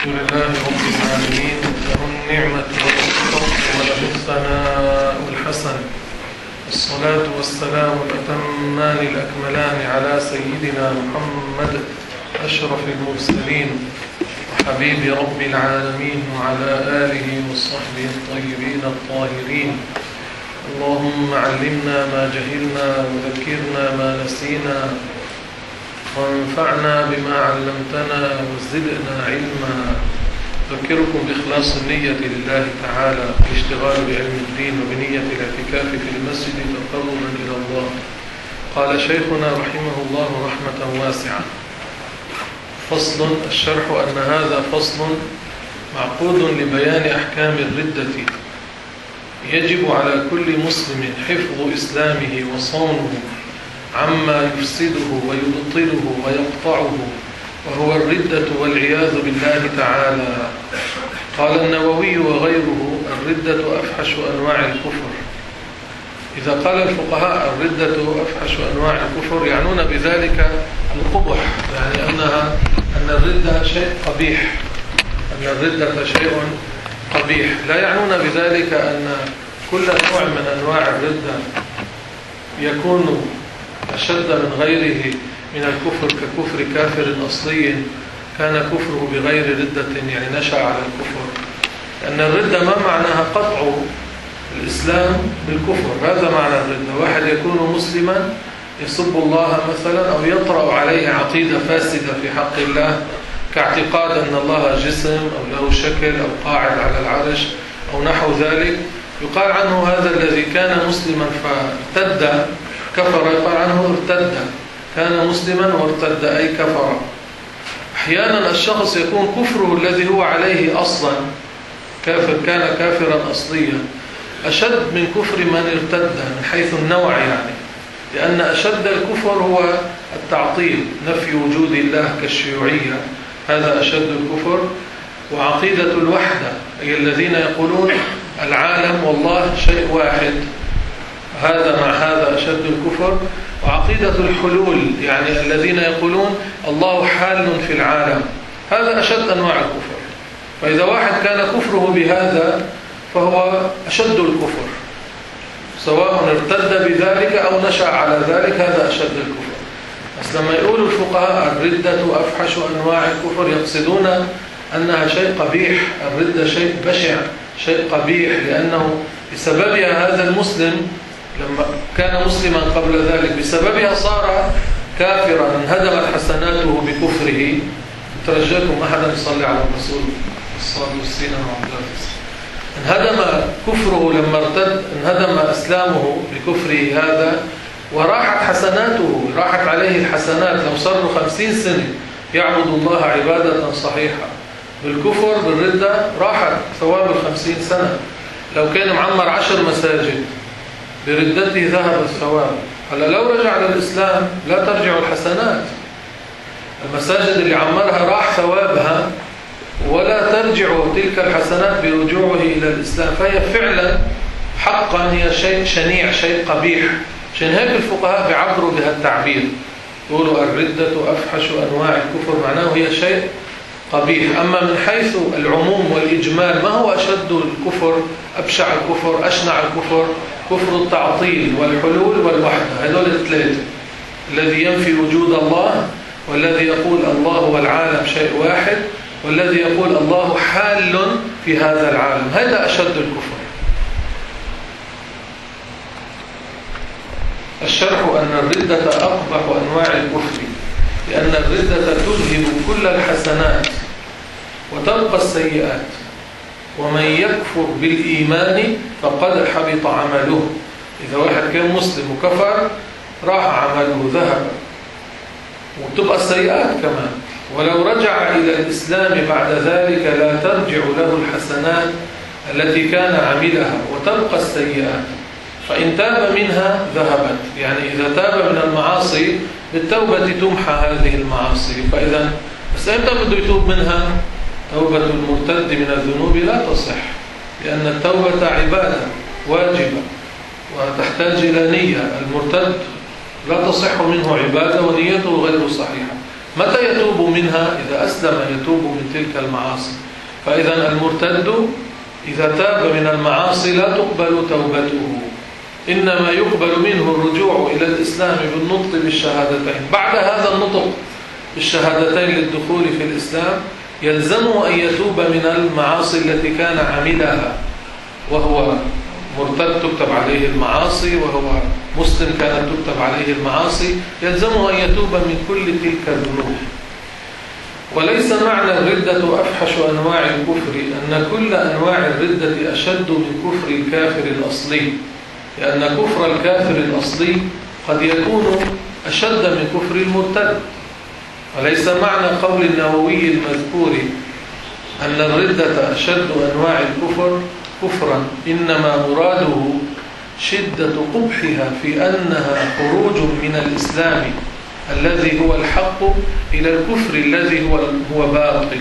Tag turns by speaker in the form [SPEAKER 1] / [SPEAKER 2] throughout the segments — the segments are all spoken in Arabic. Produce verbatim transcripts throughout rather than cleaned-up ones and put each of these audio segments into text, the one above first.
[SPEAKER 1] الحمد لله رب العالمين، له النعمة والشكر وله الثناء الحسن، الصلاة والسلام الأتمان الأكملان على سيدنا محمد أشرف المرسلين وحبيب رب العالمين وعلى آله وصحبه الطيبين الطاهرين. اللهم علمنا ما جهلنا وذكرنا ما نسينا وانفعنا بما علمتنا وزدنا علما. أذكركم بإخلاص النية لله تعالى الاشتغال بعلم الدين وبنية الاعتكاف في المسجد تقربا إلى الله. قال شيخنا رحمه الله رحمة واسعة: فصل. الشرح أن هذا فصل معقود لبيان أحكام الردة. يجب على كل مسلم حفظ إسلامه وصونه عما يفسده ويبطله ويقطعه، وهو الردة والعياذ بالله تعالى. قال النووي وغيره: الردة أفحش أنواع الكفر. إذا قال الفقهاء الردة أفحش أنواع الكفر يعنون بذلك القبح، يعني أنها أن الردة شيء قبيح، أن الردة شيء قبيح، لا يعنون بذلك أن كل نوع من أنواع الردة يكون أشد من غيره من الكفر، ككفر كافر أصلي كان كفره بغير ردة يعني نشأ على الكفر. لأن الردة ما معناها قطع الإسلام بالكفر، هذا معنى الردة. واحد يكون مسلما يسب الله مثلا أو يطرأ عليه عقيدة فاسدة في حق الله، كاعتقاد أن الله جسم أو له شكل أو قاعد على العرش أو نحو ذلك، يقال عنه هذا الذي كان مسلما فارتد كفر، يقال عنه ارتد، كان مسلما وارتد أي كفر. أحيانا الشخص يكون كفره الذي هو عليه أصلا كافر، كان كافرا أصليا، أشد من كفر من ارتد من حيث النوع، يعني لأن أشد الكفر هو التعطيل، نفي وجود الله كالشيوعية، هذا أشد الكفر. وعقيدة الوحدة أي الذين يقولون العالم والله شيء واحد، هذا مع هذا أشد الكفر. وعقيدة الحلول يعني الذين يقولون الله حال في العالم، هذا أشد أنواع الكفر. فإذا واحد كان كفره بهذا فهو أشد الكفر، سواء ارتد بذلك أو نشأ على ذلك، هذا أشد الكفر. بس لما يقول الفقهاء الردة أفحش أنواع الكفر يقصدون أنها شيء قبيح، الردة شيء بشع، شيء قبيح، لأنه بسببها هذا المسلم لما كان مسلما قبل ذلك بسببها صار كافرا، انهدمت حسناته بكفره. ترجاكم أحدا يصلي على الرسول الصلاة والسلام عليه. انهدم كفره لما ارتد، انهدم إسلامه بكفره هذا، وراحت حسناته، راحت عليه الحسنات. لو صار خمسين سنة يعبد الله عبادة صحيحة بالكفر بالردة راحت ثواب الخمسين سنة. لو كان معمر عشر مساجد بردته ذهب الثواب. هلا لو رجع للإسلام لا ترجع الحسنات، المساجد اللي عمرها راح ثوابها ولا ترجع تلك الحسنات برجوعه إلى الإسلام. فهي فعلا حقا هي شيء شنيع، شيء قبيح. عشان هيك الفقهاء بيعبروا بهذا التعبير، يقولوا الردة أفحش أنواع الكفر، معناه هي شيء قبيح. أما من حيث العموم والإجمال ما هو أشد الكفر، أبشع الكفر، أشنع الكفر؟ كفر التعطيل والحلول والوحدة، هذول الثلاثة: الذي ينفي وجود الله، والذي يقول الله والعالم شيء واحد، والذي يقول الله حال في هذا العالم، هذا أشد الكفر. الشرح أن الردة أقبح أنواع الكفر، لأن الردة تذهب كل الحسنات وتبقى السيئات، ومن يكفر بالإيمان فقد حبط عمله. إذا واحد كان مسلم وكفر راح عمله، ذهب، وتبقى السيئات كمان. ولو رجع إلى الإسلام بعد ذلك لا ترجع له الحسنات التي كان عملها، وتبقى السيئات. فإن تاب منها ذهبت، يعني إذا تاب من المعاصي بالتوبة تمحى هذه المعاصي. فإذا بس إمتى بده يتوب منها؟ توبة المرتد من الذنوب لا تصح، لأن التوبة عبادة واجبة وتحتاج إلى نية. المرتد لا تصح منه عبادة ونيته غير صحيحة. متى يتوب منها؟ إذا أسلم يتوب من تلك المعاصي. فإذا المرتد إذا تاب من المعاصي لا تقبل توبته، إنما يقبل منه الرجوع إلى الإسلام بالنطق بالشهادتين. بعد هذا النطق بالشهادتين للدخول في الإسلام يلزمه أن يتوب من المعاصي التي كان عملها وهو مرتد تكتب عليه المعاصي، وهو مسلم كانت تكتب عليه المعاصي، يلزمه أن يتوب من كل تلك الذنوب. وليس معنى الردة أفحش أنواع الكفر أن كل أنواع الردة أشد من كفر الكافر الأصلي، لأن كفر الكافر الأصلي قد يكون أشد من كفر المرتد. وليس معنى قول النووي المذكور أن الردة أشد أنواع الكفر كفرا، إنما مراده شدة قبحها في أنها خروج من الإسلام الذي هو الحق إلى الكفر الذي هو هو باطل.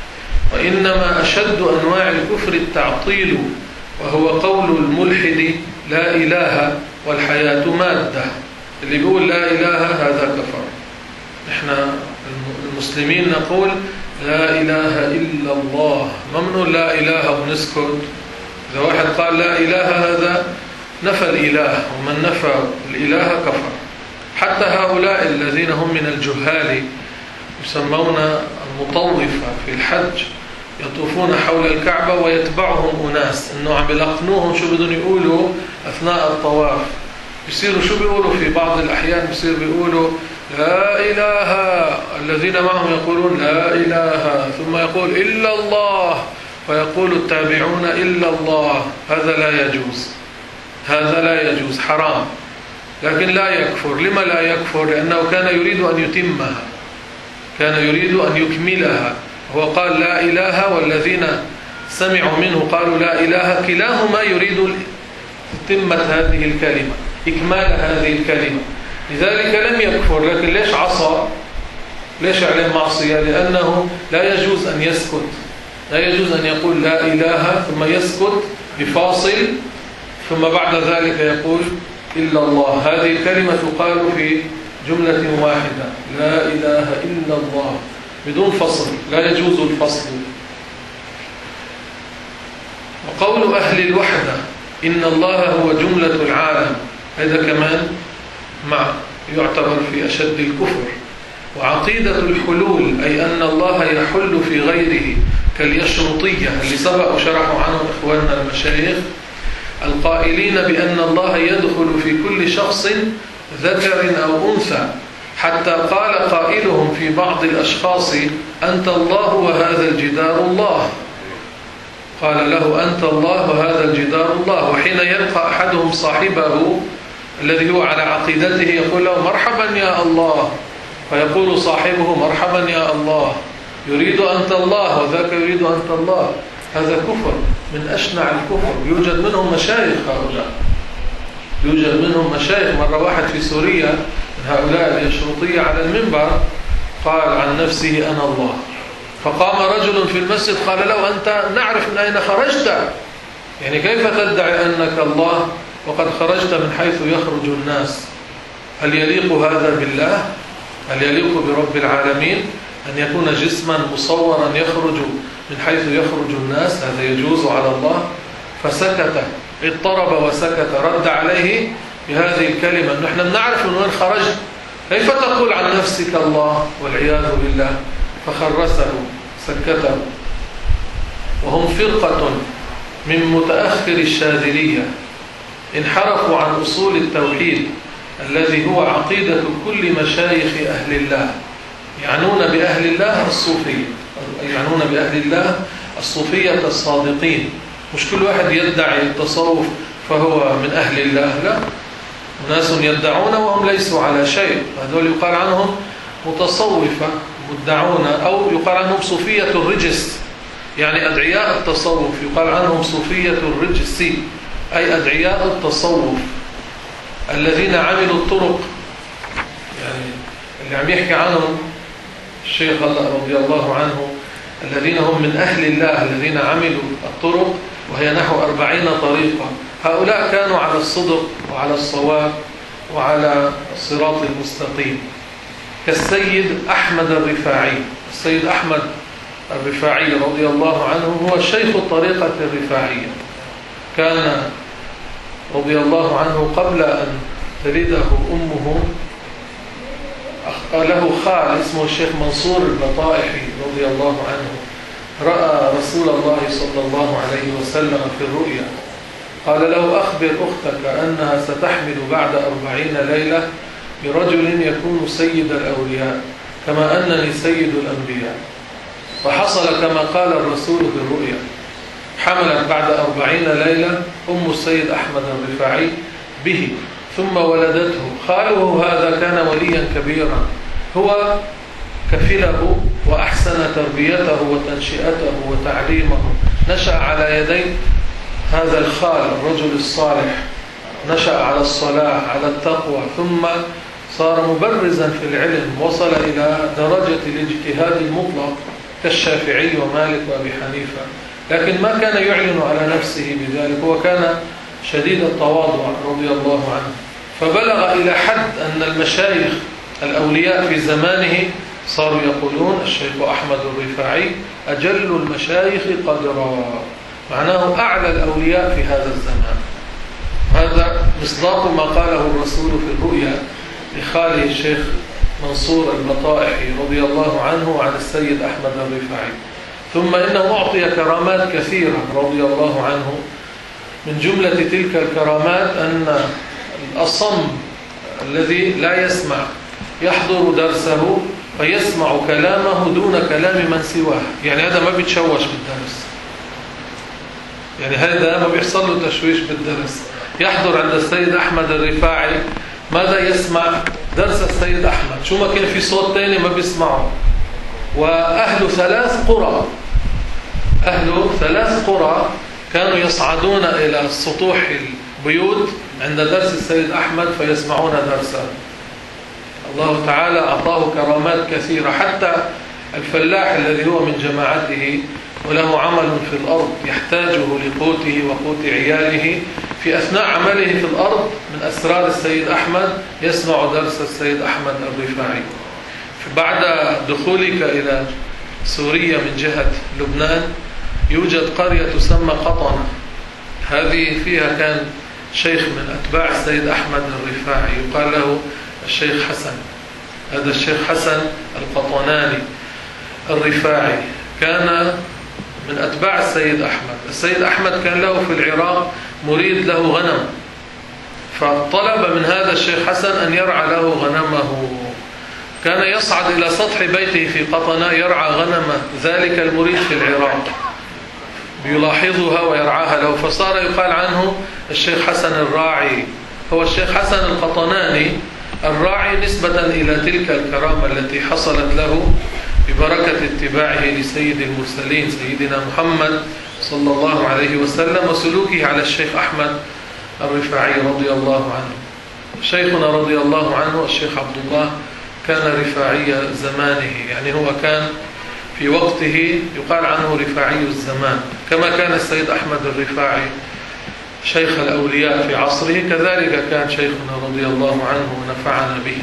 [SPEAKER 1] وإنما أشد أنواع الكفر التعطيل، وهو قول الملحد لا إله والحياة مادة. اللي بيقول لا إله هذا كفر. إحنا المسلمين نقول لا إله إلا الله، ممنوع لا إله ونسكت. إذا واحد قال لا إله هذا نفى الإله، ومن نفى الإله كفر. حتى هؤلاء الذين هم من الجهال يسمون المطوفة في الحج يطوفون حول الكعبة ويتبعهم أناس إنه عم يلقنوهم شو بدهم يقولوا أثناء الطواف. بيصيروا شو بيقولوا في بعض الأحيان بيصير بيقولوا لا إله، الذين معهم يقولون لا إله، ثم يقول إلا الله، ويقول التابعون إلا الله. هذا لا يجوز، هذا لا يجوز، حرام. لكن لا يكفر. لما لا يكفر؟ لأنه كان يريد أن يتمها، كان يريد أن يكملها. هو قال لا إله، والذين سمعوا منه قالوا لا إله، كلاهما يريد تتمة هذه الكلمة، إكمال هذه الكلمة. لذلك لم يكفر. لكن ليش عصى؟ ليش عليه معصية؟ لأنه لا يجوز أن يسكت، لا يجوز أن يقول لا إله ثم يسكت بفاصل ثم بعد ذلك يقول إلا الله. هذه الكلمة تقال في جملة واحدة، لا إله إلا الله، بدون فصل، لا يجوز الفصل. وقول أهل الوحدة إن الله هو جملة العالم، هذا كمان مع يعتبر في أشد الكفر. وعقيدة الحلول أي أن الله يحل في غيره كاليشرطية اللي سبق وشرحوا عنهم إخواننا المشايخ القائلين بأن الله يدخل في كل شخص ذكر أو أنثى، حتى قال قائلهم في بعض الأشخاص أنت الله وهذا الجدار الله، قال له أنت الله وهذا الجدار الله. وحين يلقى أحدهم صاحبه الذي هو على عقيدته يقول له مرحبا يا الله، فيقول صاحبه مرحبا يا الله، يريد أنت الله وذاك يريد أنت الله. هذا كفر من أشنع الكفر. يوجد منهم مشايخ، هؤلاء يوجد منهم مشايخ. مرة واحد في سوريا من هؤلاء اليشرطية على المنبر قال عن نفسه أنا الله، فقام رجل في المسجد قال له أنت نعرف من أين خرجت، يعني كيف تدعي أنك الله وقد خرجت من حيث يخرج الناس؟ هل يليق هذا بالله؟ هل يليق برب العالمين أن يكون جسما مصورا يخرج من حيث يخرج الناس؟ هذا يجوز على الله؟ فسكت، اضطرب وسكت. رد عليه بهذه الكلمة: نحن نعرف من وين خرجت، كيف تقول عن نفسك الله؟ والعياذ بالله. فخرسه سكته. وهم فرقة من متأخر الشاذلية انحرفوا عن أصول التوحيد الذي هو عقيدة كل مشايخ أهل الله. يعنون بأهل الله الصوفية، يعنون بأهل الله الصوفية الصادقين. مش كل واحد يدعي التصوف فهو من أهل الله، لا، ناس يدعون وهم ليسوا على شيء، هذول يقال عنهم متصوفة مدعون، أو يقال عنهم صوفية الرجس، يعني أدعياء التصوف يقال عنهم صوفية الرجس، أي أدعياء التصوف الذين عملوا الطرق. يعني اللي عم يحكي عنهم الشيخ رضي الله عنه الذين هم من أهل الله الذين عملوا الطرق، وهي نحو أربعين طريقة. هؤلاء كانوا على الصدق وعلى الصواب وعلى الصراط المستقيم. كالسيد أحمد الرفاعي. السيد أحمد الرفاعي رضي الله عنه هو شيخ الطريقة الرفاعية، كان رضي الله عنه قبل أن تلده أمه له خال اسمه الشيخ منصور البطائحي رضي الله عنه، رأى رسول الله صلى الله عليه وسلم في الرؤيا، قال له: أخبر أختك أنها ستحمل بعد أربعين ليلة برجل يكون سيد الأولياء كما أنني سيد الأنبياء. فحصل كما قال الرسول في الرؤيا، حملت بعد أربعين ليلة أم السيد أحمد الرفاعي به، ثم ولدته. خاله هذا كان وليا كبيرا، هو كفله وأحسن تربيته وتنشئته وتعليمه، نشأ على يدي هذا الخال الرجل الصالح، نشأ على الصلاة على التقوى، ثم صار مبرزا في العلم، وصل إلى درجة الاجتهاد المطلق كالشافعي ومالك وأبي حنيفة، لكن ما كان يعلن على نفسه بذلك، هو كان شديد التواضع رضي الله عنه. فبلغ إلى حد أن المشايخ الأولياء في زمانه صاروا يقولون: الشيخ أحمد الرفاعي أجل المشايخ قدرا، معناه أعلى الأولياء في هذا الزمان. هذا مصداق ما قاله الرسول في الرؤيا لخاله الشيخ منصور البطائحي رضي الله عنه عن السيد أحمد الرفاعي. ثم إنه أعطي كرامات كثيرة رضي الله عنه، من جملة تلك الكرامات أن الأصم الذي لا يسمع يحضر درسه فيسمع كلامه دون كلام من سواه، يعني هذا ما بيتشوش بالدرس، يعني هذا ما بيحصل له تشويش بالدرس. يحضر عند السيد أحمد الرفاعي، ماذا يسمع؟ درس السيد أحمد، شو ما كان في صوت تاني ما بيسمعه. وأهل ثلاث قرى أهل ثلاث قرى كانوا يصعدون إلى سطوح البيوت عند درس السيد أحمد فيسمعون درسه. الله تعالى أعطاه كرامات كثيرة، حتى الفلاح الذي هو من جماعته وله عمل في الأرض يحتاجه لقوته وقوت عياله، في أثناء عمله في الأرض من أسرار السيد أحمد يسمع درس السيد أحمد الرفاعي. بعد دخولك إلى سوريا من جهة لبنان يوجد قرية تسمى قطنة، هذه فيها كان شيخ من أتباع السيد أحمد الرفاعي يقال له الشيخ حسن. هذا الشيخ حسن القطناني الرفاعي كان من أتباع السيد أحمد. السيد أحمد كان له في العراق مريد له غنم، فطلب من هذا الشيخ حسن أن يرعى له غنمه. كان يصعد إلى سطح بيته في قطنة يرعى غنم ذلك المريد في العراق، بيلاحظها ويرعاها له، فصار يقال عنه الشيخ حسن الراعي. هو الشيخ حسن القطناني الراعي نسبة إلى تلك الكرامة التي حصلت له ببركة اتباعه لسيد المرسلين سيدنا محمد صلى الله عليه وسلم، وسلوكه على الشيخ أحمد الرفاعي رضي الله عنه. شيخنا رضي الله عنه الشيخ عبد الله كان رفاعي زمانه، يعني هو كان في وقته يقال عنه رفاعي الزمان، كما كان السيد أحمد الرفاعي شيخ الأولياء في عصره، كذلك كان شيخنا رضي الله عنه ونفعنا به.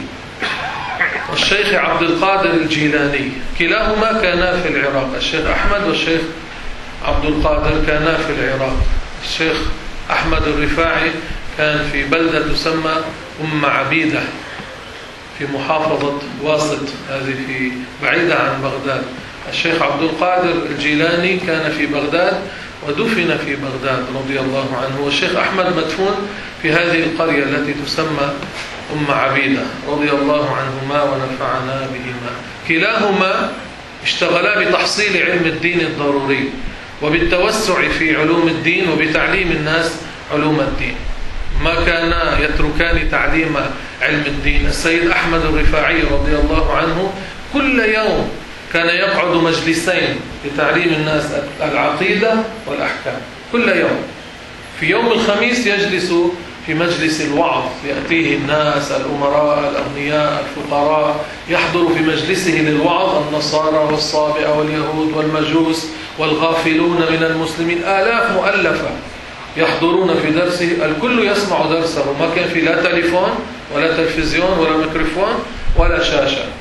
[SPEAKER 1] الشيخ عبد القادر الجيلاني كلاهما كانا في العراق، الشيخ أحمد والشيخ عبد القادر كانا في العراق. الشيخ أحمد الرفاعي كان في بلدة تسمى أم عبيدة في محافظة واسط، هذه في بعيدة عن بغداد. الشيخ عبد القادر الجيلاني كان في بغداد ودفن في بغداد رضي الله عنه، والشيخ أحمد مدفون في هذه القرية التي تسمى أم عبيدة رضي الله عنهما ونفعنا بهما. كلاهما اشتغلا بتحصيل علم الدين الضروري وبالتوسع في علوم الدين وبتعليم الناس علوم الدين، ما كانا يتركان تعليم علم الدين. السيد أحمد الرفاعي رضي الله عنه كل يوم كان يقعد مجلسين لتعليم الناس العقيدة والأحكام كل يوم. في يوم الخميس يجلس في مجلس الوعظ، يأتيه الناس الأمراء الأغنياء الفقراء، يحضر في مجلسه للوعظ النصارى والصابئة واليهود والمجوس والغافلون من المسلمين، آلاف مؤلفة يحضرون في درسه، الكل يسمع درسه، ما كان في لا تليفون ولا تلفزيون ولا ميكروفون ولا شاشة،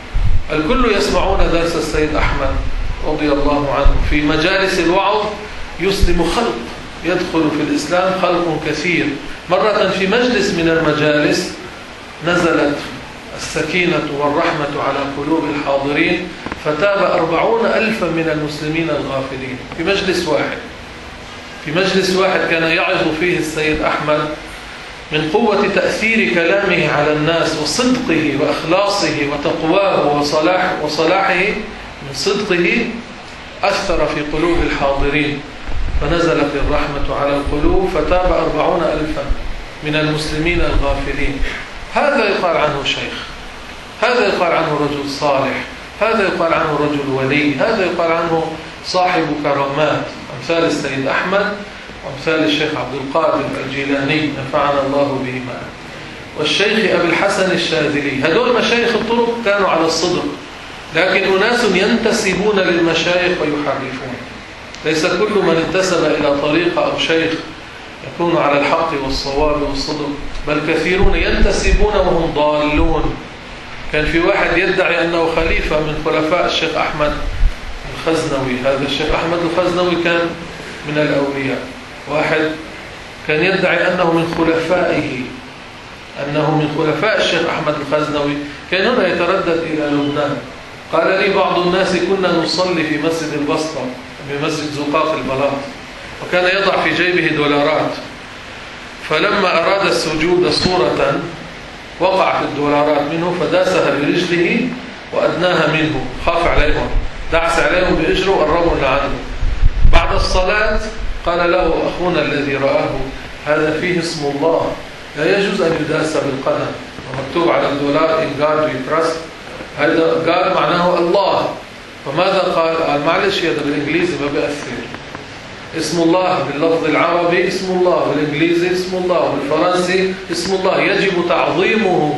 [SPEAKER 1] الكل يسمعون درس السيد أحمد رضي الله عنه. في مجالس الوعظ يسلم خلق، يدخل في الإسلام خلق كثير. مرة في مجلس من المجالس نزلت السكينة والرحمة على قلوب الحاضرين، فتاب أربعون ألفا من المسلمين الغافلين في مجلس واحد. في مجلس واحد كان يعظ فيه السيد أحمد، من قوة تأثير كلامه على الناس وصدقه وإخلاصه وتقواه وصلاح وصلاحه، من صدقه أثر في قلوب الحاضرين، فنزلت الرحمة على القلوب فتاب أربعون ألفا من المسلمين الغافلين. هذا يقال عنه شيخ، هذا يقال عنه رجل صالح، هذا يقال عنه رجل ولي، هذا يقال عنه صاحب كرامات، أمثال السيد أحمد وأمثال الشيخ عبد القادر الجيلاني نفعنا الله بهما، والشيخ أبي الحسن الشاذلي. هذول مشايخ الطرق كانوا على الصدق، لكن أناس ينتسبون للمشايخ ويحرفون. ليس كل من انتسب إلى طريقة أو شيخ يكون على الحق والصواب والصدق، بل كثيرون ينتسبون وهم ضالون. كان في واحد يدعي أنه خليفة من خلفاء الشيخ أحمد الخزنوي. هذا الشيخ أحمد الخزنوي كان من الأولياء. واحد كان يدعي أنه من خلفائه، أنه من خلفاء الشيخ أحمد الخزنوي. كان هنا يتردد إلى لبنان. قال لي بعض الناس كنا نصلي في مسجد البصرة، في مسجد زقاق البلاط، وكان يضع في جيبه دولارات، فلما أراد السجود صورة وقعت الدولارات منه فداسها برجله وأدناها منه، خاف عليهم، دعس عليهم بإجره وقربوا لعنه. بعد الصلاة قال له أخونا الذي رآه: هذا فيه اسم الله، لا يجوز أن يداس بالقدم، ومكتوب على الدولار in God we trust. هذا God معناه الله. فماذا قال؟ قال معلش هذا بالإنجليزي ما بيأثر. اسم الله باللفظ العربي اسم الله، بالإنجليزي اسم الله، بالفرنسي اسم الله، يجب تعظيمه،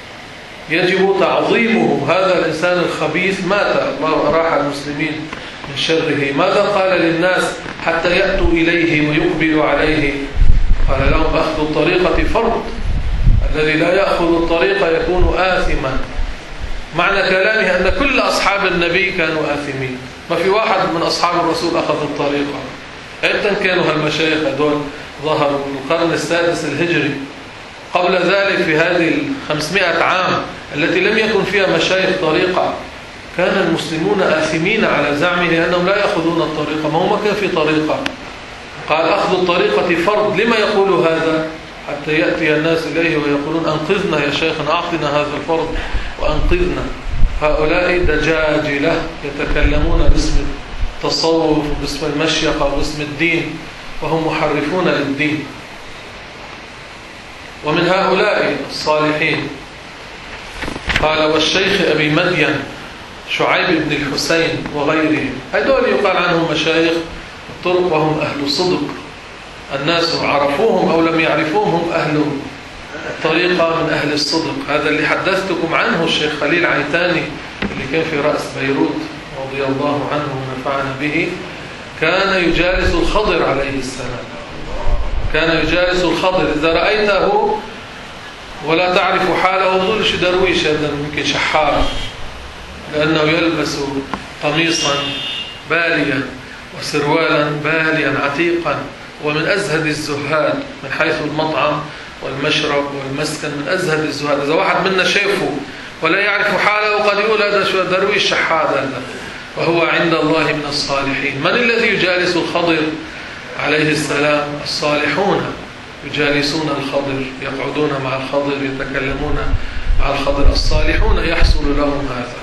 [SPEAKER 1] يجب تعظيمه. هذا الإنسان الخبيث مات، الله أراح المسلمين من شره. ماذا قال للناس حتى يأتوا إليه ويقبلوا عليه؟ قال لهم: أخذ الطريقة فرض، الذي لا يأخذ الطريقة يكون آثما. معنى كلامه أن كل أصحاب النبي كانوا آثمين، ما في واحد من أصحاب الرسول أخذ الطريقة. إمتى كانوا هالمشايخ هذول؟ ظهروا القرن السادس الهجري. قبل ذلك في هذه الخمسمائة عام التي لم يكن فيها مشايخ طريقة، كان المسلمون آثمين على زعمه لأنهم لا يأخذون الطريقة، ما هو ما كان في طريقة. قال: أخذ الطريقة فرض. لما يقول هذا؟ حتى يأتي الناس إليه ويقولون: أنقذنا يا شيخنا، أعطنا هذا الفرض وأنقذنا. هؤلاء دجاجلة يتكلمون باسم التصوف وباسم المشيقة وباسم الدين، وهم محرفون للدين. ومن هؤلاء الصالحين قال: والشيخ أبي مدين شعيب بن الحسين وغيرهم. هذول يقال عنهم مشايخ الطرق وهم أهل صدق. الناس عرفوهم أو لم يعرفوهم، هم أهل الطريقة من أهل الصدق. هذا اللي حدثتكم عنه الشيخ خليل عيتاني اللي كان في رأس بيروت رضي الله عنه ونفعنا به، كان يجالس الخضر عليه السلام، كان يجالس الخضر. إذا رأيته ولا تعرف حاله ظل شو درويش، هذا يمكن شحار، لأنه يلبس قميصا باليا وسروالا باليا عتيقا، ومن أزهد الزهاد من حيث المطعم والمشرب والمسكن، من أزهد الزهاد. إذا واحد منا شايفه ولا يعرف حاله قد يقول هذا شو درويش شحاد هذا، وهو عند الله من الصالحين. من الذي يجالس الخضر عليه السلام؟ الصالحون يجالسون الخضر، يقعدون مع الخضر، يتكلمون مع الخضر. الصالحون يحصل لهم هذا.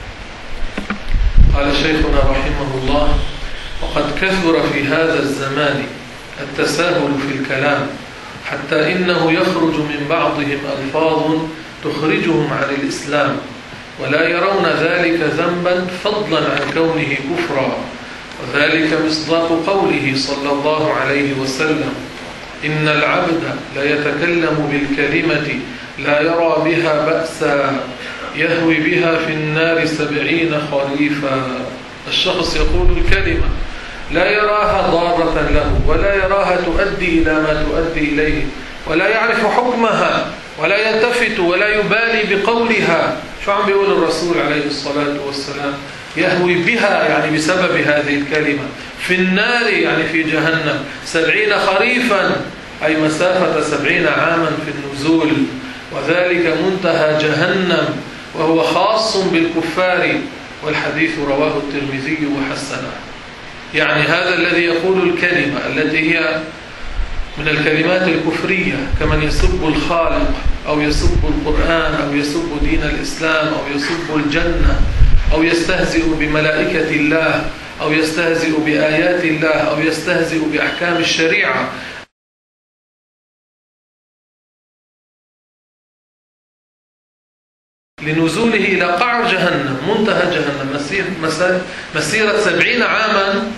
[SPEAKER 1] قال شيخنا رحمه الله: وقد كثر في هذا الزمان التساهل في الكلام، حتى إنه يخرج من بعضهم ألفاظ تخرجهم عن الإسلام، ولا يرون ذلك ذنبا فضلا عن كونه كفرا. وذلك مصداق قوله صلى الله عليه وسلم: إن العبد لا يتكلم بالكلمة لا يرى بها بأسا يهوي بها في النار سبعين خريفا. الشخص يقول الكلمة لا يراها ضارة له، ولا يراها تؤدي إلى ما تؤدي إليه، ولا يعرف حكمها، ولا يلتفت ولا يبالي بقولها. شو عم بيقول الرسول عليه الصلاة والسلام؟ يهوي بها يعني بسبب هذه الكلمة في النار يعني في جهنم سبعين خريفا أي مسافة سبعين عاما في النزول، وذلك منتهى جهنم وهو خاص بالكفار، والحديث رواه الترمذي وحسنه. يعني هذا الذي يقول الكلمة التي هي من الكلمات الكفرية كمن يسب الخالق أو يسب القرآن أو يسب دين الإسلام أو يسب الجنة أو يستهزئ بملائكة الله أو يستهزئ بآيات الله أو يستهزئ بأحكام الشريعة، لنزوله إلى قعر جهنم منتهى جهنم مسير مسيرة سبعين عاما.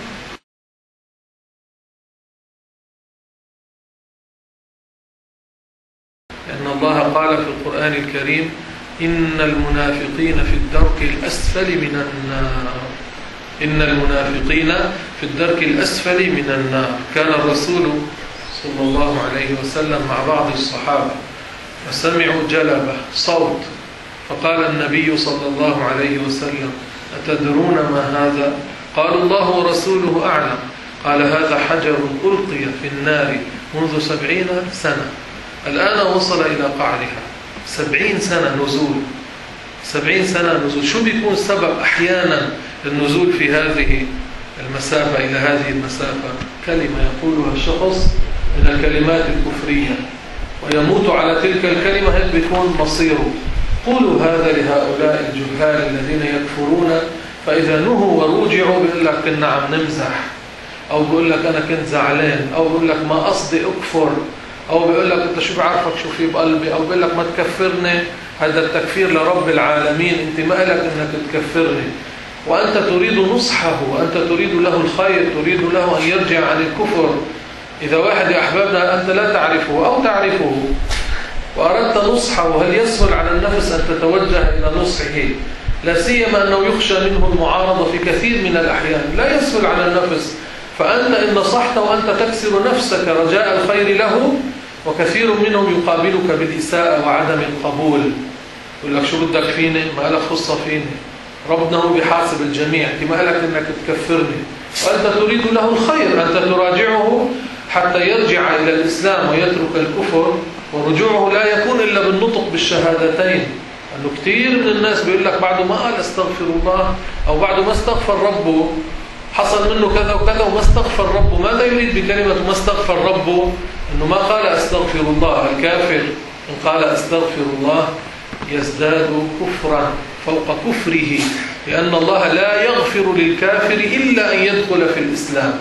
[SPEAKER 1] لأن الله قال في القرآن الكريم إن المنافقين في الدرك الأسفل من النار، إن المنافقين في الدرك الأسفل من النار. كان الرسول صلى الله عليه وسلم مع بعض الصحابة فسمعوا جلبة صوت، فقال النبي صلى الله عليه وسلم أتدرون ما هذا؟ قالوا الله ورسوله أعلم. قال هذا حجر ألقي في النار منذ سبعين سنة، الآن وصل إلى قعرها. سبعين سنة نزول، سبعين سنة نزول. شو بيكون سبب أحيانا النزول في هذه المسافة إلى هذه المسافة؟ كلمة يقولها الشخص من الكلمات الكفرية ويموت على تلك الكلمة، هل بيكون مصيره. قولوا هذا لهؤلاء الجهال الذين يكفرون، فإذا نهوا ورجعوا بيقول لك كنا عم نمزح، أو بيقول لك أنا كنت زعلان، أو بيقول لك ما قصدي أكفر، أو بيقول لك أنت شو بعرفك شو في بقلبي، أو بيقول لك ما تكفرني، هذا التكفير لرب العالمين، أنت ما لك أنك تكفرني، وأنت تريد نصحه وأنت تريد له الخير، تريد له أن يرجع عن الكفر. إذا واحد يا أحبابنا أنت لا تعرفه أو تعرفه وأردت نصحه، هل يسهل على النفس أن تتوجه إلى نصحه؟ لا سيما أنه يخشى منه المعارضة في كثير من الأحيان، لا يسهل على النفس. فأنت إن نصحت وأنت تكسر نفسك رجاء الخير له، وكثير منهم يقابلك بالإساءة وعدم القبول، يقول لك شو بدك فيني؟ ما لك خصة فيني، ربنا هو بيحاسب الجميع، أنت ما لك أنك تكفرني، وأنت تريد له الخير، أنت تراجعه حتى يرجع إلى الإسلام ويترك الكفر. ورجوعه لا يكون إلا بالنطق بالشهادتين، أنه كثير من الناس بيقول لك بعد ما قال استغفر الله أو بعد ما استغفر ربه حصل منه كذا وكذا وما استغفر ربه. ماذا يريد بكلمة ما استغفر ربه؟ أنه ما قال استغفر الله. الكافر إن قال استغفر الله يزداد كفرا فوق كفره، لأن الله لا يغفر للكافر إلا أن يدخل في الإسلام.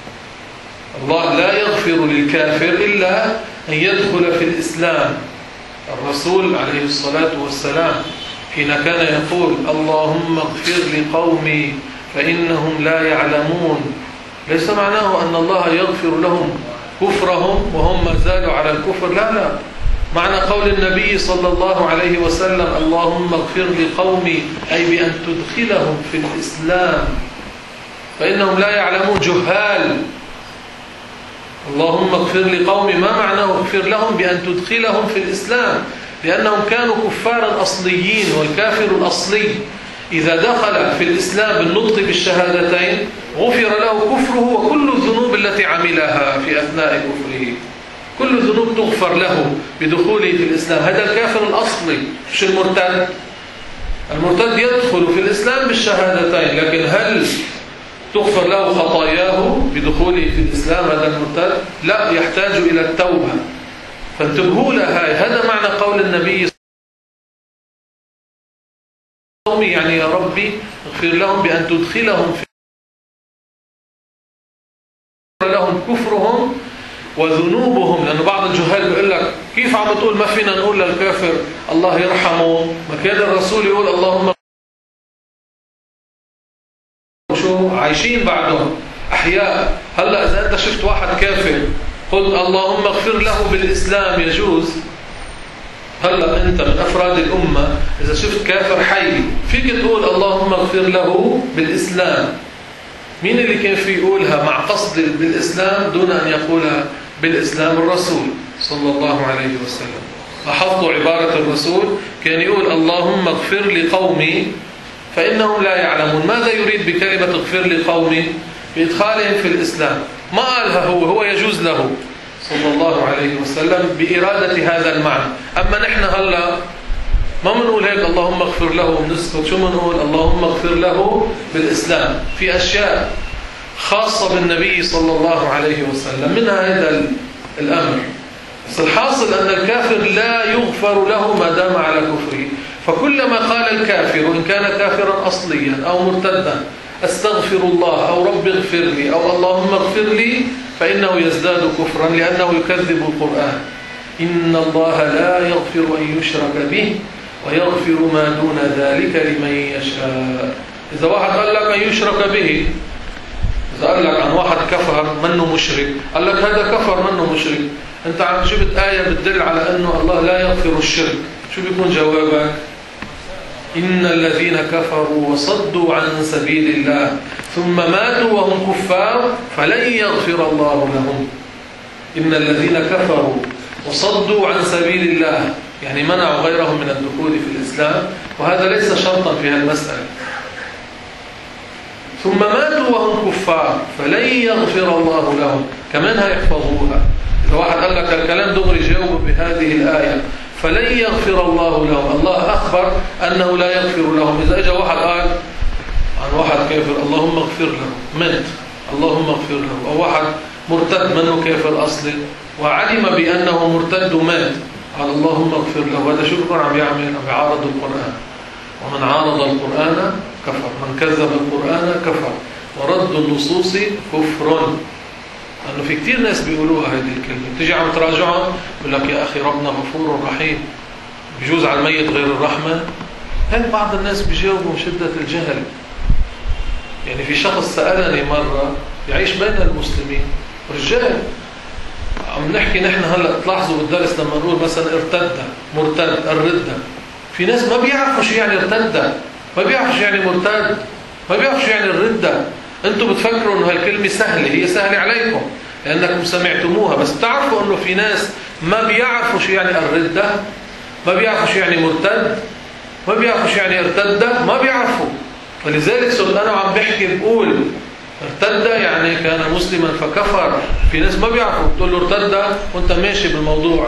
[SPEAKER 1] الله لا يغفر للكافر إلا أن يدخل في الإسلام. الرسول عليه الصلاة والسلام حين كان يقول اللهم اغفر لقومي فإنهم لا يعلمون، ليس معناه أن الله يغفر لهم كفرهم وهم ما زالوا على الكفر، لا لا، معنى قول النبي صلى الله عليه وسلم اللهم اغفر لقومي أي بأن تدخلهم في الإسلام فإنهم لا يعلمون، جهال. اللهم اغفر لقومي ما معناه اغفر لهم؟ بأن تدخلهم في الإسلام، لأنهم كانوا كفارا أصليين، والكافر الأصلي إذا دخل في الإسلام بالنطق بالشهادتين غفر له كفره وكل الذنوب التي عملها في أثناء كفره، كل الذنوب تغفر له بدخوله في الإسلام. هذا الكافر الأصلي، مش المرتد. المرتد يدخل في الإسلام بالشهادتين، لكن هل تغفر له خطاياه بدخوله في الإسلام هذا المرتد؟ لا، يحتاج إلى التوبة. فانتبهوا لها، هذا معنى قول النبي يعني يا ربي اغفر لهم بأن تدخلهم في لهم كفرهم وذنوبهم. لأن بعض الجهال بيقول لك كيف عم تقول ما فينا نقول للكافر الله يرحمه؟ ما كان الرسول يقول اللهم شو عايشين بعدهم أحياء. هلأ إذا أنت شفت واحد كافر قل اللهم اغفر له بالإسلام يجوز. هلأ أنت من أفراد الأمة إذا شفت كافر حي فيك تقول اللهم اغفر له بالإسلام. مين اللي كان في يقولها مع قصد بالإسلام دون أن يقولها بالإسلام؟ الرسول صلى الله عليه وسلم. لاحظتوا عبارة الرسول كان يقول اللهم اغفر لقومي فإنهم لا يعلمون. ماذا يريد بكلمة اغفر لقومي؟ بإدخالهم في الإسلام. ما قالها هو، هو يجوز له صلى الله عليه وسلم بإرادة هذا المعنى. أما نحن هلا ما بنقول هيك اللهم اغفر له بنسكت، شو بنقول؟ اللهم اغفر له بالإسلام في أشياء خاصة بالنبي صلى الله عليه وسلم منها هذا الأمر. بس الحاصل أن الكافر لا يغفر له ما دام على كفره. فكلما قال الكافر إن كان كافرا أصليا أو مرتدا أستغفر الله أو رب اغفر لي أو اللهم اغفر لي فإنه يزداد كفرا لأنه يكذب القرآن. إن الله لا يغفر أن يشرك به ويغفر ما دون ذلك لمن يشاء. إذا واحد قال لك أن يشرك به، إذا قال لك عن واحد كفر منه مشرك، قال لك هذا كفر منه مشرك، أنت عم شفت آية بتدل على أنه الله لا يغفر الشرك، شو بيكون جوابك؟ إن الذين كفروا وصدوا عن سبيل الله ثم ماتوا وهم كفار فلن يغفر الله لهم. إن الذين كفروا وصدوا عن سبيل الله يعني منعوا غيرهم من الدخول في الإسلام، وهذا ليس شرطا في هالمسألة. ثم ماتوا وهم كفار فلن يغفر الله لهم، كمان هيحفظوها. إذا واحد قال لك الكلام دغري جاوبه بهذه الآية فلن يغفر الله لهم، الله أخبر أنه لا يغفر لهم. إذا اجى واحد قال عن واحد كافر اللهم اغفر له مات اللهم اغفر له، أو واحد مرتد منه كافر أصلي وعلم بأنه مرتد ومات قال اللهم اغفر له، هذا شو بيكون عم يعمل؟ عم يعارض القرآن. ومن عارض القرآن كفر، من كذب القرآن كفر، ورد النصوص كفر. لأنه في كتير ناس بيقولوها هذه الكلمة، تيجي عم تراجعها يقول لك يا أخي ربنا غفور رحيم، بيجوز على الميت غير الرحمة. هل بعض الناس بيجاوبوا شدة الجهل. يعني في شخص سألني مرة يعيش بين المسلمين رجال، عم نحكي نحن هلأ تلاحظوا بالدرس لما نقول مثلا ارتد مرتد الردة، في ناس ما بيعرفوا شو يعني ارتد، ما بيعرفوا شو يعني مرتد، ما بيعرفوا شو يعني الردة. انتم بتفكروا انه هالكلمة سهلة، هي سهلة عليكم لأنكم سمعتموها، بس بتعرفوا انه في ناس ما بيعرفوا شو يعني الردة، ما بيعرفوا شو يعني مرتد، ما بيعرفوا شو يعني ارتد، ما بيعرفوا. ولذلك صرت انا عم بحكي بقول ارتد يعني كان مسلما فكفر. في ناس ما بيعرفوا، بتقول له ارتد وانت ماشي بالموضوع.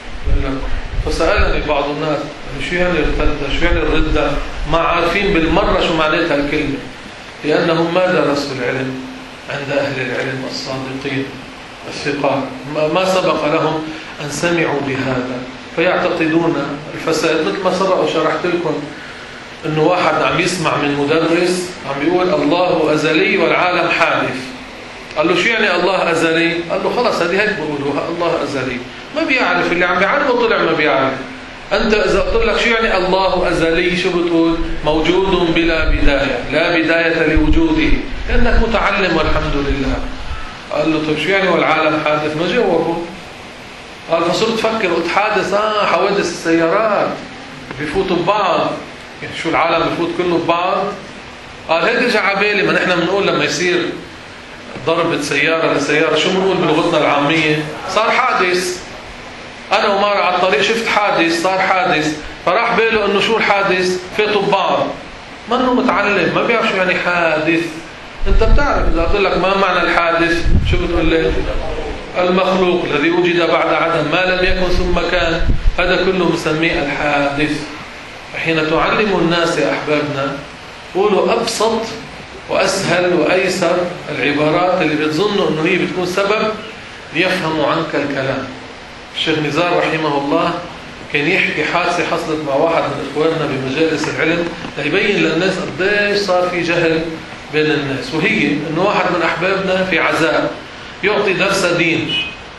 [SPEAKER 1] فسألني بعض الناس شو يعني ارتد، شو يعني الردة، ما عارفين بالمرة شو معناتها الكلمة، لأنهم ما درسوا العلم عند أهل العلم الصادقين الثقات، ما سبق لهم أن سمعوا بهذا فيعتقدون الفساد. مثل ما سبق وشرحت لكم أنه واحد عم يسمع من مدرس عم يقول الله أزلي والعالم حادث، قال له شو يعني الله أزلي؟ قال له خلاص هذه هيك بقولوها الله أزلي، ما بيعرف، اللي عم بيعرفه طلع ما بيعرف. أنت إذا قلت لك شو يعني الله أزلي شو بتقول؟ موجود بلا بداية، لا بداية لوجوده، لأنك متعلم والحمد لله. قال له طيب شو يعني والعالم حادث؟ ما جاوبه. قال فصرت أفكر قلت حادث آه حوادث السيارات بيفوتوا ببعض، يعني شو العالم بيفوت كله ببعض؟ قال هيك رجع على بالي، ما نحن بنقول لما يصير ضربة سيارة لسيارة شو بنقول بلغتنا العامية؟ صار حادث. أنا ومارة على الطريق شفت حادث، صار حادث، فراح باله إنه شو الحادث؟ فاتوا ببعض. ما إنه متعلم ما بيعرف شو يعني حادث. أنت بتعرف إذا قلت لك ما معنى الحادث شو بتقول لي؟ المخلوق الذي وجد بعد عدم، ما لم يكن ثم كان، هذا كله مسميه الحادث. حين تعلموا الناس يا أحبابنا قولوا أبسط وأسهل وأيسر العبارات اللي بتظنوا إنه هي بتكون سبب ليفهموا عنك الكلام. الشيخ نزار رحمه الله كان يحكي حادثة حصلت مع واحد من إخواننا بمجالس العلم ليبين للناس قديش صار في جهل بين الناس، وهي إنه واحد من أحبابنا في عزاء يعطي درس دين،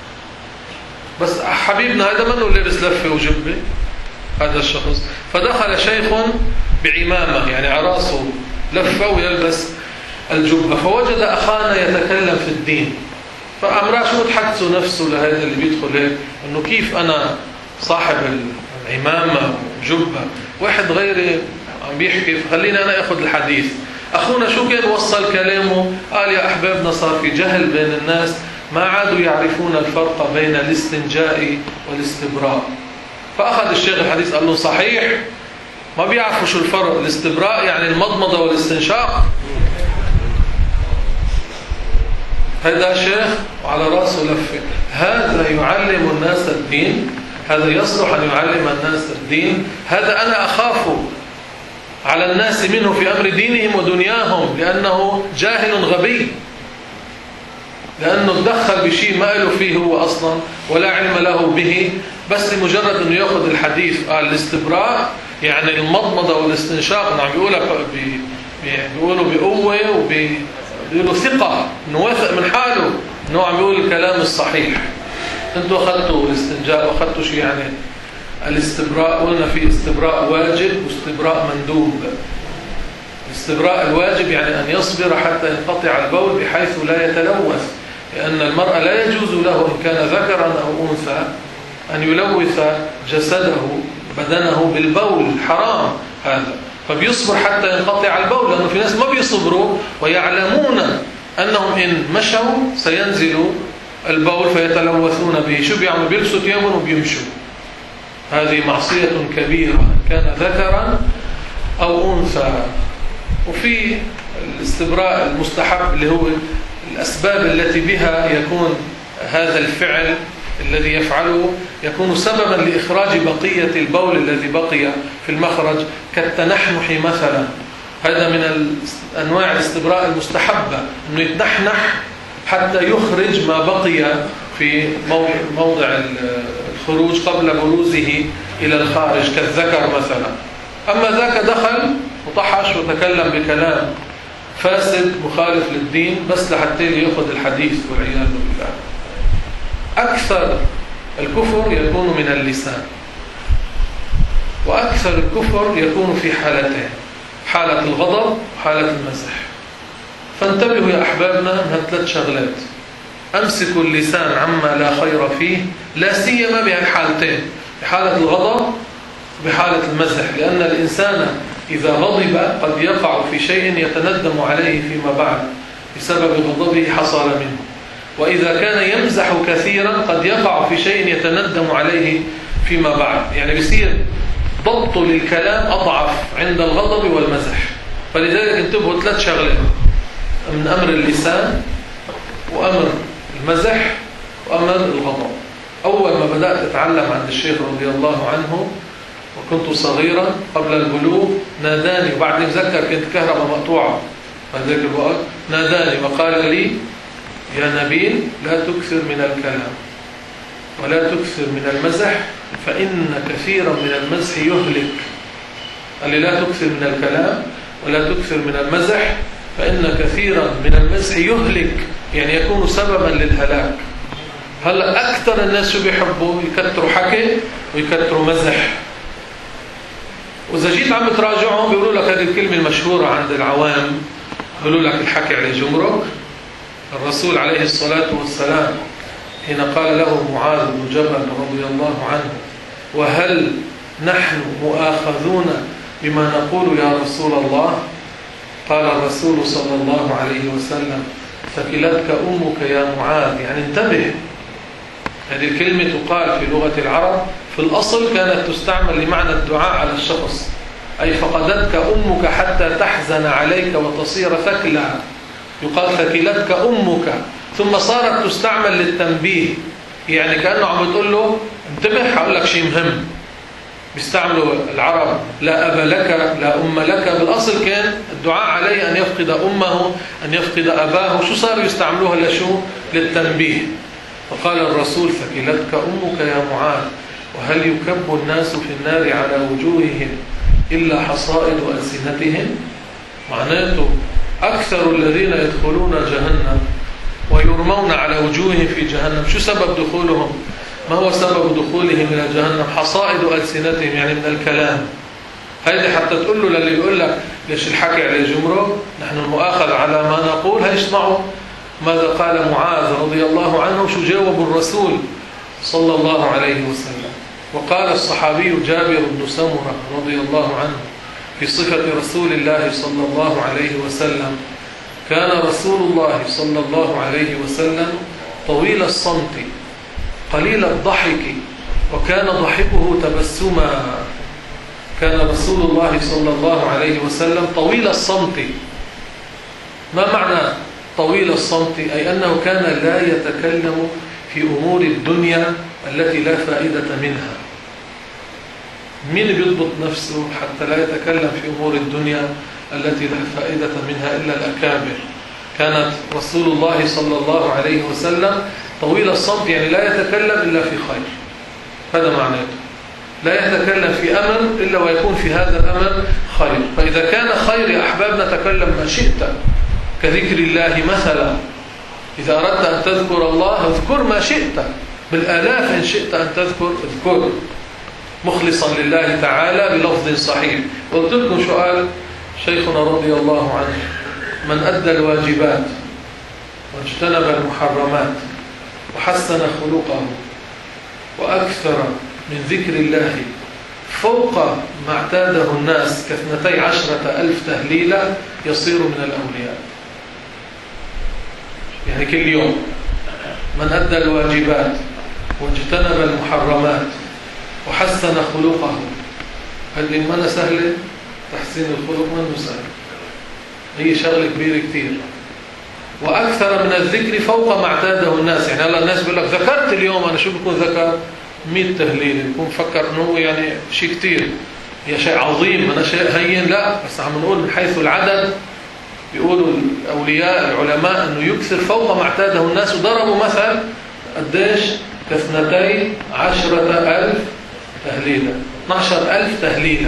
[SPEAKER 1] بس حبيبنا هذا منه لابس لفة وجبة هذا الشخص، فدخل شيخ بعمامة يعني عراسه لفة ويلبس الجبة، فوجد أخانا يتكلم في الدين، فأمرا شو تحدثوا نفسه لهذا اللي بيدخل هيك إنه كيف أنا صاحب العمامة وجبة واحد غيري عم بيحكي، فخليني أنا أخذ الحديث. أخونا شو كان وصل كلامه؟ قال يا أحبابنا صار في جهل بين الناس، ما عادوا يعرفون الفرق بين الاستنجاء والاستبراء. فأخذ الشيخ الحديث قال له صحيح، ما بيعرفوا شو الفرق. الاستبراء يعني المضمضة والاستنشاق. هذا شيخ وعلى رأسه لفة. هذا يعلم الناس الدين؟ هذا يصلح أن يعلم الناس الدين؟ هذا أنا أخاف على الناس منه في أمر دينهم ودنياهم، لأنه جاهل غبي، لأنه تدخل بشيء ما له فيه هو أصلا ولا علم له به، بس لمجرد أنه يأخذ الحديث. قال الاستبراء يعني المضمضة والاستنشاق. نعم بيقولوا بيقولوا بقوة وبيقولوا ثقة، إنه واثق من حاله إنه عم بيقول الكلام الصحيح. أنتوا أخذتوا الاستنجاء وأخذتوا شيء يعني الاستبراء. قلنا في استبراء واجب واستبراء مندوب. الاستبراء الواجب يعني أن يصبر حتى ينقطع البول بحيث لا يتلوث، لأن المرأة لا يجوز له إن كان ذكرا أو أنثى أن يلوث جسده بدنه بالبول، حرام هذا. فبيصبر حتى ينقطع البول، لأنه في ناس ما بيصبروا ويعلمون أنهم إن مشوا سينزل البول فيتلوثون به. شو بيعملوا؟ بيلبسوا ثيابهم وبيمشوا. هذه معصية كبيرة كان ذكرا أو أنثى. وفي الاستبراء المستحب اللي هو الأسباب التي بها يكون هذا الفعل الذي يفعله يكون سببا لإخراج بقية البول الذي بقي في المخرج، كالتنحنح مثلا. هذا من أنواع الاستبراء المستحبة، أنه يتنحنح حتى يخرج ما بقي في موضع الخروج قبل بروزه إلى الخارج، كالذكر مثلا. أما ذاك دخل وطحش وتكلم بكلام فاسد مخالف للدين بس لحتى يأخذ الحديث والعياذ بالله. أكثر الكفر يكون من اللسان، وأكثر الكفر يكون في حالتين: حالة الغضب وحالة المزح. فانتبهوا يا أحبابنا من ثلاث شغلات: أمسكوا اللسان عما لا خير فيه، لا سيما بهالحالتين، بحالة الغضب وبحالة المزح، لأن الإنسان إذا غضب قد يقع في شيء يتندم عليه فيما بعد بسبب غضبه حصل منه، وإذا كان يمزح كثيرا قد يقع في شيء يتندم عليه فيما بعد. يعني بيصير ضبطه للكلام أضعف عند الغضب والمزح. فلذلك انتبهوا ثلاث شغلات من أمر اللسان وأمر المزح وأمر الغضب. أول ما بدأت أتعلم عند الشيخ رضي الله عنه وكنت صغيرا قبل البلوغ، ناداني، وبعد يتذكر كنت كهرباء مقطوعة في ذلك الوقت، ناداني وقال لي: يا نبيل، لا تكثر من الكلام ولا تكثر من المزح، فإن كثيرا من المزح يهلك. قال لي: لا تكثر من الكلام ولا تكثر من المزح، فإن كثيرا من المزح يهلك، يعني يكون سببا للهلاك. هلا أكثر الناس شو بيحبوا؟ يكثروا حكي ويكثروا مزح. وإذا جيت عم تراجعهم بيقولوا لك هذه الكلمة المشهورة عند العوام، بيقولوا لك الحكي على جمرك. الرسول عليه الصلاة والسلام حين قال له معاذ بن جبل رضي الله عنه: وهل نحن مؤاخذون بما نقول يا رسول الله؟ قال الرسول صلى الله عليه وسلم: ثكلتك أمك يا معاذ. يعني انتبه، هذه الكلمة تقال في لغة العرب في الأصل كانت تستعمل لمعنى الدعاء على الشخص، أي فقدتك أمك حتى تحزن عليك وتصير ثكلا، يقال ثكلتك أمك. ثم صارت تستعمل للتنبيه، يعني كأنه عم بتقول له انتبه هقول لك شيء مهم. بيستعملوا العرب لا أب لك لا أم لك، بالأصل كان الدعاء عليه أن يفقد أمه أن يفقد أباه، شو صاروا يستعملوها لشو؟ للتنبيه. فقال الرسول: ثكلتك أمك يا معاذ، وهل يكب الناس في النار على وجوههم إلا حصائد ألسنتهم؟ معناته أكثر الذين يدخلون جهنم ويرمون على وجوههم في جهنم، شو سبب دخولهم؟ ما هو سبب دخولهم إلى جهنم؟ حصائد ألسنتهم، يعني من الكلام. هيدي حتى تقول له للي يقول لك ليش الحكي على جمره، نحن المؤاخذ على ما نقول. هيسمعوا ماذا قال معاذ رضي الله عنه، شو جاوب الرسول صلى الله عليه وسلم. وقال الصحابي جابر بن سمرة رضي الله عنه في صفة رسول الله صلى الله عليه وسلم: كان رسول الله صلى الله عليه وسلم طويل الصمت قليل الضحك وكان ضحكه تبسما. كان رسول الله صلى الله عليه وسلم طويل الصمت. ما معنى طويل الصمت؟ أي أنه كان لا يتكلم في أمور الدنيا التي لا فائدة منها. مين بيضبط نفسه حتى لا يتكلم في أمور الدنيا التي لا فائدة منها إلا الأكابر؟ كانت رسول الله صلى الله عليه وسلم طويل الصمت، يعني لا يتكلم إلا في خير. هذا معناته، لا يتكلم في أمر إلا ويكون في هذا الأمر خير. فإذا كان خير يا أحبابنا تكلم ما شئت، كذكر الله مثلا. إذا أردت أن تذكر الله اذكر ما شئت بالآلاف، إن شئت أن تذكر اذكر مخلصا لله تعالى بلفظ صحيح. قلت لكم سؤال شيخنا رضي الله عنه: من أدى الواجبات واجتنب المحرمات وحسن خلقه وأكثر من ذكر الله فوق ما اعتاده الناس كاثنتي عشرة ألف تهليلة يصير من الأولياء. يعني كل يوم من أدى الواجبات واجتنب المحرمات وحسن خلقه. هل المنى سهلة؟ تحسين الخلق منه سهل، هي شغلة كبيرة كتير. وأكثر من الذكر فوق ما اعتاده الناس. يعني هلا الناس بيقول لك ذكرت اليوم، أنا شو بكون ذكر؟ مئة تهليل. بكون فكر أنه يعني شيء كتير، هي شيء عظيم، أنا شيء هين. لا، بس عم نقول من حيث العدد. بيقولوا الأولياء العلماء أنه يكثر فوق ما اعتاده الناس، وضربوا مثل قديش؟ كاثنتي عشرة ألف تهليلة، اثني عشر ألف تهليلة.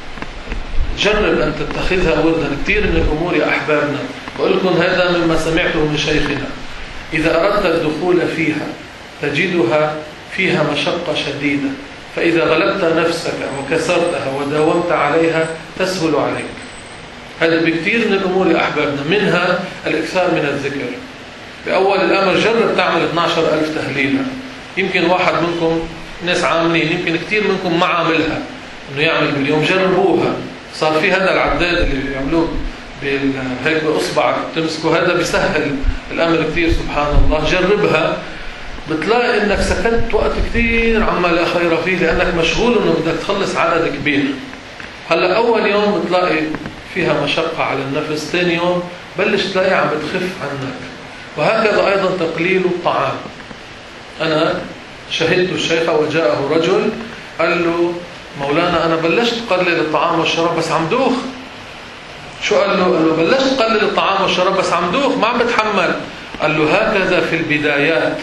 [SPEAKER 1] جرب أن تتخذها وردا. كثير من الأمور يا أحبابنا، بقول لكم هذا مما سمعته من شيخنا، إذا أردت الدخول فيها تجدها فيها مشقة شديدة، فإذا غلبت نفسك وكسرتها وداومت عليها تسهل عليك. هذا بكثير من الأمور يا أحبابنا، منها الإكثار من الذكر. بأول الأمر جرب تعمل اثني عشر ألف تهليلة. يمكن واحد منكم، ناس عاملين، يمكن كثير منكم ما عاملها، إنه يعمل باليوم. جربوها. صار في هذا العداد اللي بيعملوه هيك بأصبعك تمسكه، هذا بيسهل الأمر كثير. سبحان الله، جربها. بتلاقي إنك سكت وقت كثير عما لا خير فيه، لأنك مشغول إنه بدك تخلص عدد كبير. هلا أول يوم بتلاقي فيها مشقة على النفس، ثاني يوم بلش تلاقي عم بتخف عنك. وهكذا أيضا تقليل الطعام. أنا شهدت الشيخ وجاءه رجل قال له: مولانا أنا بلشت قلل الطعام والشراب بس عم دوخ. شو قال له؟ قال له: بلشت قلل الطعام والشراب بس عم دوخ، ما عم بتحمل. قال له: هكذا في البدايات.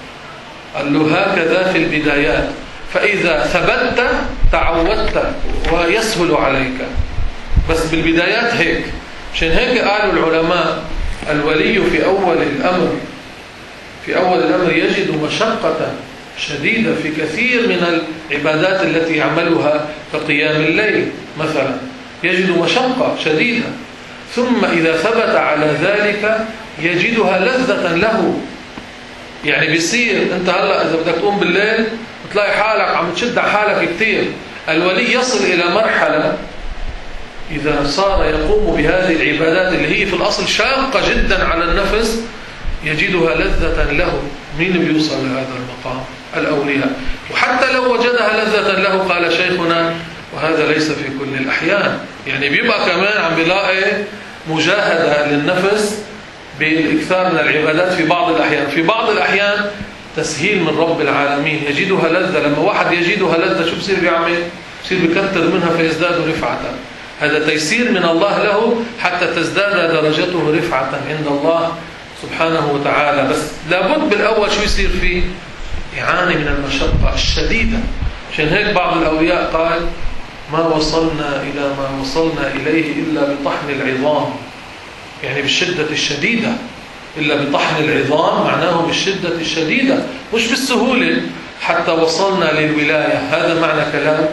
[SPEAKER 1] قال له: هكذا في البدايات، فإذا ثبت تعودت ويسهل عليك. بس بالبدايات هيك. عشان هيك قالوا العلماء: الولي في أول الأمر في أول الأمر يجد مشقة شديدة في كثير من العبادات التي يعملها كقيام الليل مثلا، يجد مشقة شديدة، ثم إذا ثبت على ذلك يجدها لذة له. يعني بيصير أنت هلأ إذا بدك تقوم بالليل بتلاقي حالك عم تشد على حالك كثير. الولي يصل إلى مرحلة إذا صار يقوم بهذه العبادات اللي هي في الأصل شاقة جدا على النفس يجدها لذة له. مين بيوصل لهذا المقام؟ الأولياء. وحتى لو وجدها لذة له، قال شيخنا: وهذا ليس في كل الأحيان. يعني بيبقى كمان عم بيلاقي مجاهدة للنفس بالإكثار من العبادات في بعض الأحيان. في بعض الأحيان تسهيل من رب العالمين، يجدها لذة. لما واحد يجدها لذة شو بصير بيعمل؟ بصير بيكثر منها فيزداد رفعة. هذا تيسير من الله له حتى تزداد درجته رفعة عند الله سبحانه وتعالى. بس لابد بالأول شو يصير فيه؟ يعاني من المشقة الشديدة. عشان هيك بعض الأولياء قال: ما وصلنا إلى ما وصلنا إليه إلا بطحن العظام. يعني بالشدة الشديدة. إلا بطحن العظام معناه بالشدة الشديدة، مش بالسهولة. حتى وصلنا للولاية. هذا معنى كلام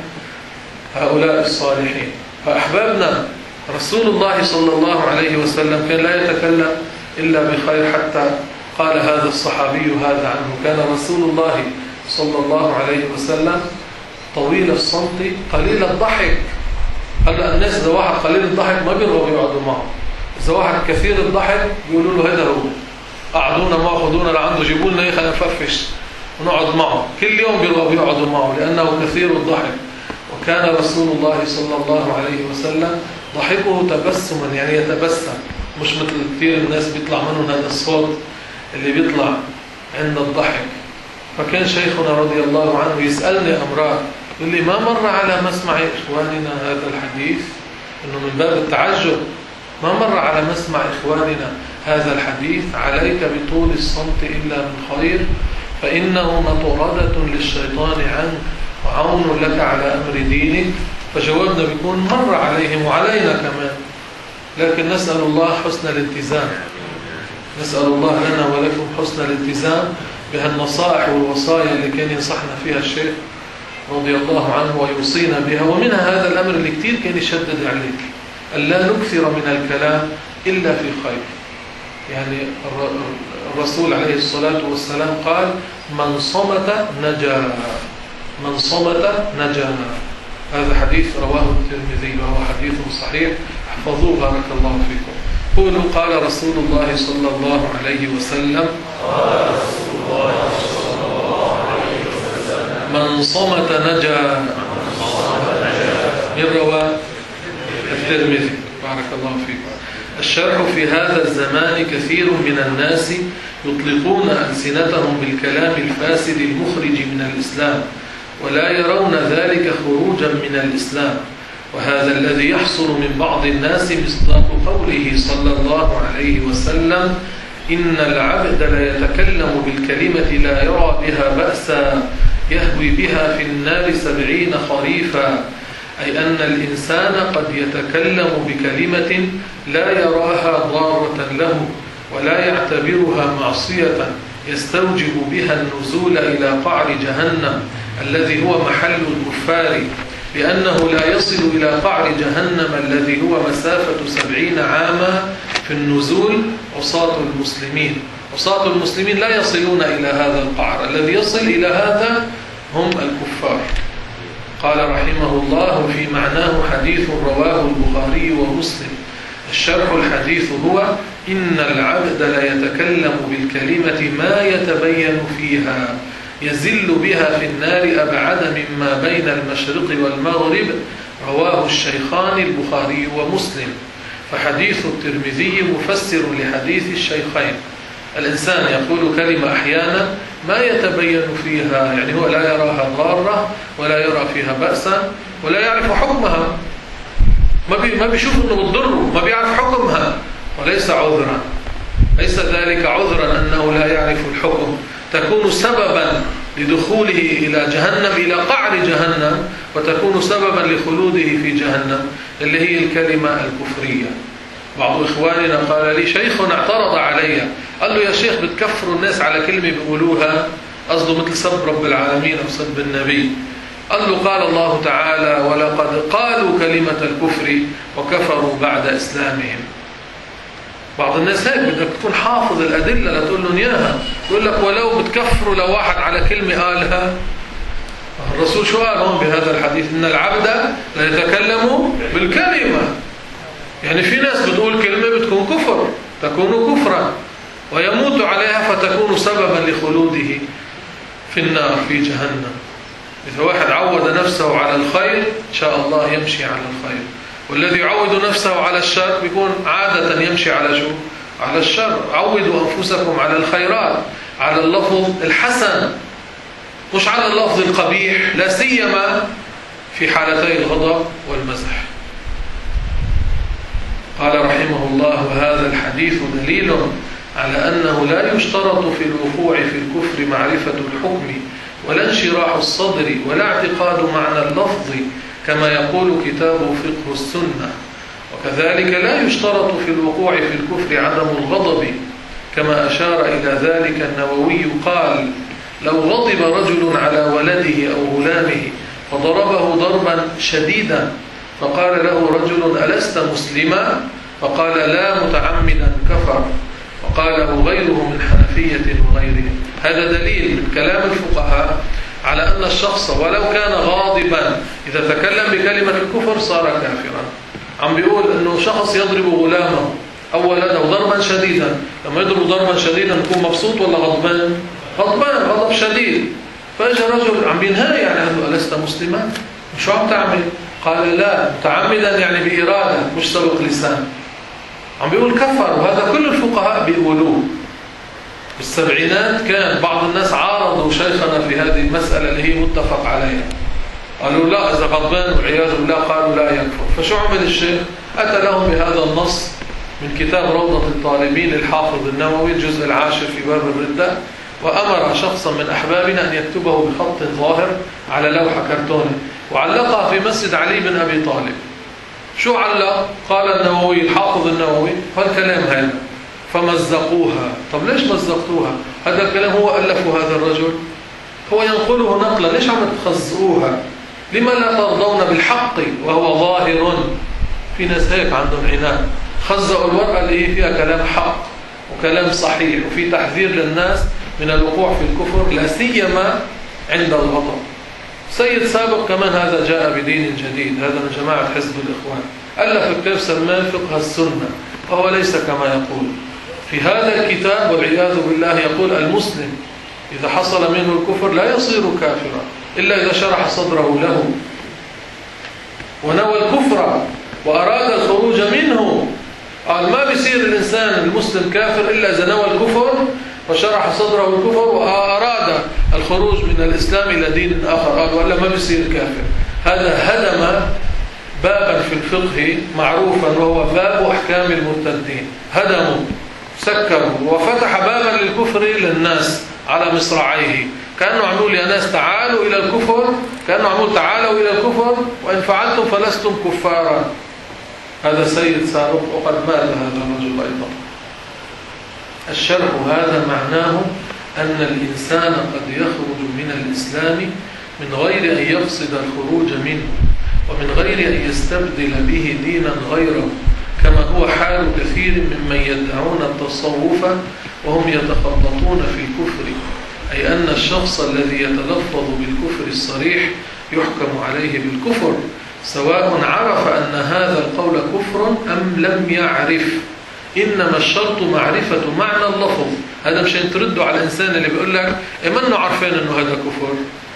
[SPEAKER 1] هؤلاء الصالحين. فأحبابنا، رسول الله صلى الله عليه وسلم كان لا يتكلم إلا بخير. حتى قال هذا الصحابي هذا عنه: كان رسول الله صلى الله عليه وسلم طويل الصمت قليل الضحك. هلا الناس إذا واحد قليل الضحك ما بيرغبوا يقعدوا معه. إذا واحد كثير الضحك بيقولوا له: هذا هو، قعدونا معه، خذونا لعنده، جيبوا لنا إيه خلينا نفرفش. ونقعد معه كل يوم بيقعدوا معه لأنه كثير الضحك. وكان رسول الله صلى الله عليه وسلم ضحكه تبسما، يعني يتبسم، مش مثل كثير الناس بيطلع منهم هذا الصوت اللي بيطلع عند الضحك. فكان شيخنا رضي الله عنه يسألني أمرات، يقول لي ما مر على مسمع إخواننا هذا الحديث، إنه من باب التعجب، ما مر على مسمع إخواننا هذا الحديث: عليك بطول الصمت إلا من خير فإنه مطردة للشيطان عنك وعون لك على أمر دينك. فجوابنا بيكون مر عليهم وعلينا كمان، لكن نسأل الله حسن الالتزام، نسأل الله لنا ولكم حسن الالتزام بهالنصائح والوصايا اللي كان ينصحنا فيها الشيخ رضي الله عنه ويوصينا بها. ومنها هذا الأمر اللي كتير كان يشدد عليك، ألا نكثر من الكلام إلا في خير. يعني الرسول عليه الصلاة والسلام قال: من صمت نجا، من صمت نجا. هذا حديث رواه الترمذي وهو حديث صحيح، احفظوه بارك الله فيكم. قولوا: قال رسول الله صلى الله عليه وسلم: قال رسول الله صلى الله عليه وسلم: من صمت نجا. من رواه الترمذي بارك الله فيكم. الشرح: في هذا الزمان كثير من الناس يطلقون ألسنتهم بالكلام الفاسد المخرج من الإسلام، ولا يرون ذلك خروجا من الإسلام، وهذا الذي يحصل من بعض الناس مصداق قوله صلى الله عليه وسلم: إن العبد لا يتكلم بالكلمة لا يرى بها بأسا يهوي بها في النار سبعين خريفا، أي أن الإنسان قد يتكلم بكلمة لا يراها ضارة له ولا يعتبرها معصية يستوجب بها النزول إلى قعر جهنم الذي هو محل الكفار، لأنه لا يصل إلى قعر جهنم الذي هو مسافة سبعين عاما في النزول عصاة المسلمين. عصاة المسلمين لا يصلون إلى هذا القعر، الذي يصل إلى هذا هم الكفار. قال رحمه الله: في معناه حديث رواه البخاري ومسلم. الشرح: الحديث هو: إن العبد لا يتكلم بالكلمة ما يتبين فيها يزل بها في النار أبعد مما بين المشرق والمغرب. رواه الشيخان البخاري ومسلم. فحديث الترمذي مفسر لحديث الشيخين. الإنسان يقول كلمة أحيانا ما يتبين فيها، يعني هو لا يراها ضارة ولا يرى فيها بأسا ولا يعرف حكمها، ما بي ما بيشوف انه بتضره، ما بيعرف حكمها، وليس عذرا، ليس ذلك عذرا أنه لا يعرف الحكم، تكون سببا لدخوله إلى جهنم، إلى قعر جهنم، وتكون سببا لخلوده في جهنم، اللي هي الكلمة الكفرية. بعض إخواننا قال لي: شيخ اعترض علي، قال له: يا شيخ بتكفروا الناس على كلمة بيقولوها، قصده مثل سب رب العالمين أو سب النبي. قال له: قال الله تعالى: ولقد قالوا كلمة الكفر وكفروا بعد إسلامهم. بعض الناس هيك بدك تكون حافظ الأدلة لا تقول لهم إياها، يقول لك ولو بتكفروا لو واحد على كلمة قالها. الرسول شو قال هون بهذا الحديث؟ إن العبد لا يتكلم بالكلمة، يعني في ناس بتقول كلمة بتكون كفر، تكون كفرا ويموت عليها فتكون سببا لخلوده في النار في جهنم. إذا واحد عود نفسه على الخير إن شاء الله يمشي على الخير، والذي يعود نفسه على الشر بيكون عادة يمشي على شو؟ على الشر. عودوا أنفسكم على الخيرات، على اللفظ الحسن، مش على اللفظ القبيح، لا سيما في حالتي الغضب والمزح. قال رحمه الله: هذا الحديث دليل على أنه لا يشترط في الوقوع في الكفر معرفة الحكم ولا انشراح الصدر ولا اعتقاد معنى اللفظ كما يقول كتاب فقه السنة، وكذلك لا يشترط في الوقوع في الكفر عدم الغضب كما أشار إلى ذلك النووي قال: لو غضب رجل على ولده أو غلامه فضربه ضربا شديدا فقال له رجل: ألست مسلما؟ فقال: لا، متعمدا كفر. وقاله غيره من حنفية وغيرهم. هذا دليل من كلام الفقهاء على أن الشخص ولو كان غاضبا إذا تكلم بكلمة الكفر صار كافرا. عم بيقول أنه شخص يضرب غلامه أو ولده ضربا شديدا، لما يضرب ضربا شديدا يكون مبسوط ولا غضبان؟ غضبان غضب شديد. فاجى رجل عم بينهاي يعني قال له ألست مسلما؟ شو عم تعمل؟ قال لا، متعمدا يعني بإرادة مش سبق لسان. عم بيقول كفر، وهذا كل الفقهاء بيقولوه. بالسبعينات كان بعض الناس عارضوا شيخنا في هذه المسألة اللي هي متفق عليها، قالوا لا إذا غضبان والعياذ بالله قالوا لا يكفر. فشو عمل الشيخ؟ أتى لهم بهذا النص من كتاب روضة الطالبين للحافظ النووي الجزء العاشر في باب الردة، وأمر شخصا من أحبابنا أن يكتبه بخط ظاهر على لوحة كرتوني وعلقها في مسجد علي بن أبي طالب. شو علق؟ قال النووي الحافظ النووي هالكلام هذا فمزقوها. طب ليش مزقتوها؟ هذا الكلام هو ألفه هذا الرجل، هو ينقله نقلا، ليش عم تخزقوها؟ لما لا ترضون بالحق وهو ظاهر؟ في ناس هيك عندهم عناد، خزقوا الورقة اللي هي فيها كلام حق وكلام صحيح وفي تحذير للناس من الوقوع في الكفر لا سيما عند الغضب. سيد سابق كمان هذا جاء بدين جديد، هذا من جماعة حزب الإخوان، ألف كتاب سماه فقه السنة، وهو ليس كما يقول. في هذا الكتاب والعياذ بالله يقول المسلم إذا حصل منه الكفر لا يصير كافرا إلا إذا شرح صدره له ونوى الكفر وأراد الخروج منه. قال ما بيصير الإنسان المسلم كافر إلا إذا نوى الكفر وشرح صدره الكفر وأراد الخروج من الإسلام إلى دين آخر، قال ولا ما بيصير كافر. هذا هدم بابا في الفقه معروفا وهو باب أحكام المرتدين، هدموا سكروا وفتح بابا للكفر للناس على مصراعيه، كأنه عمول يا ناس تعالوا إلى الكفر، كأنه عمول تعالوا إلى الكفر وإن فعلتم فلستم كفارا. هذا سيد سابق وقد مات هذا الرجل أيضا. الشرح هذا معناه أن الإنسان قد يخرج من الإسلام من غير أن يقصد الخروج منه ومن غير أن يستبدل به دينا غيره، كما هو حال كثير ممن يدعون التصوف وهم يتخبطون في الكفر، أي أن الشخص الذي يتلفظ بالكفر الصريح يحكم عليه بالكفر سواء عرف أن هذا القول كفر أم لم يعرف. إنما الشرط معرفة معنى اللفظ. هذا مش تردوا على الإنسان اللي بيقول لك إما أنه عارفين أنه هذا كفر.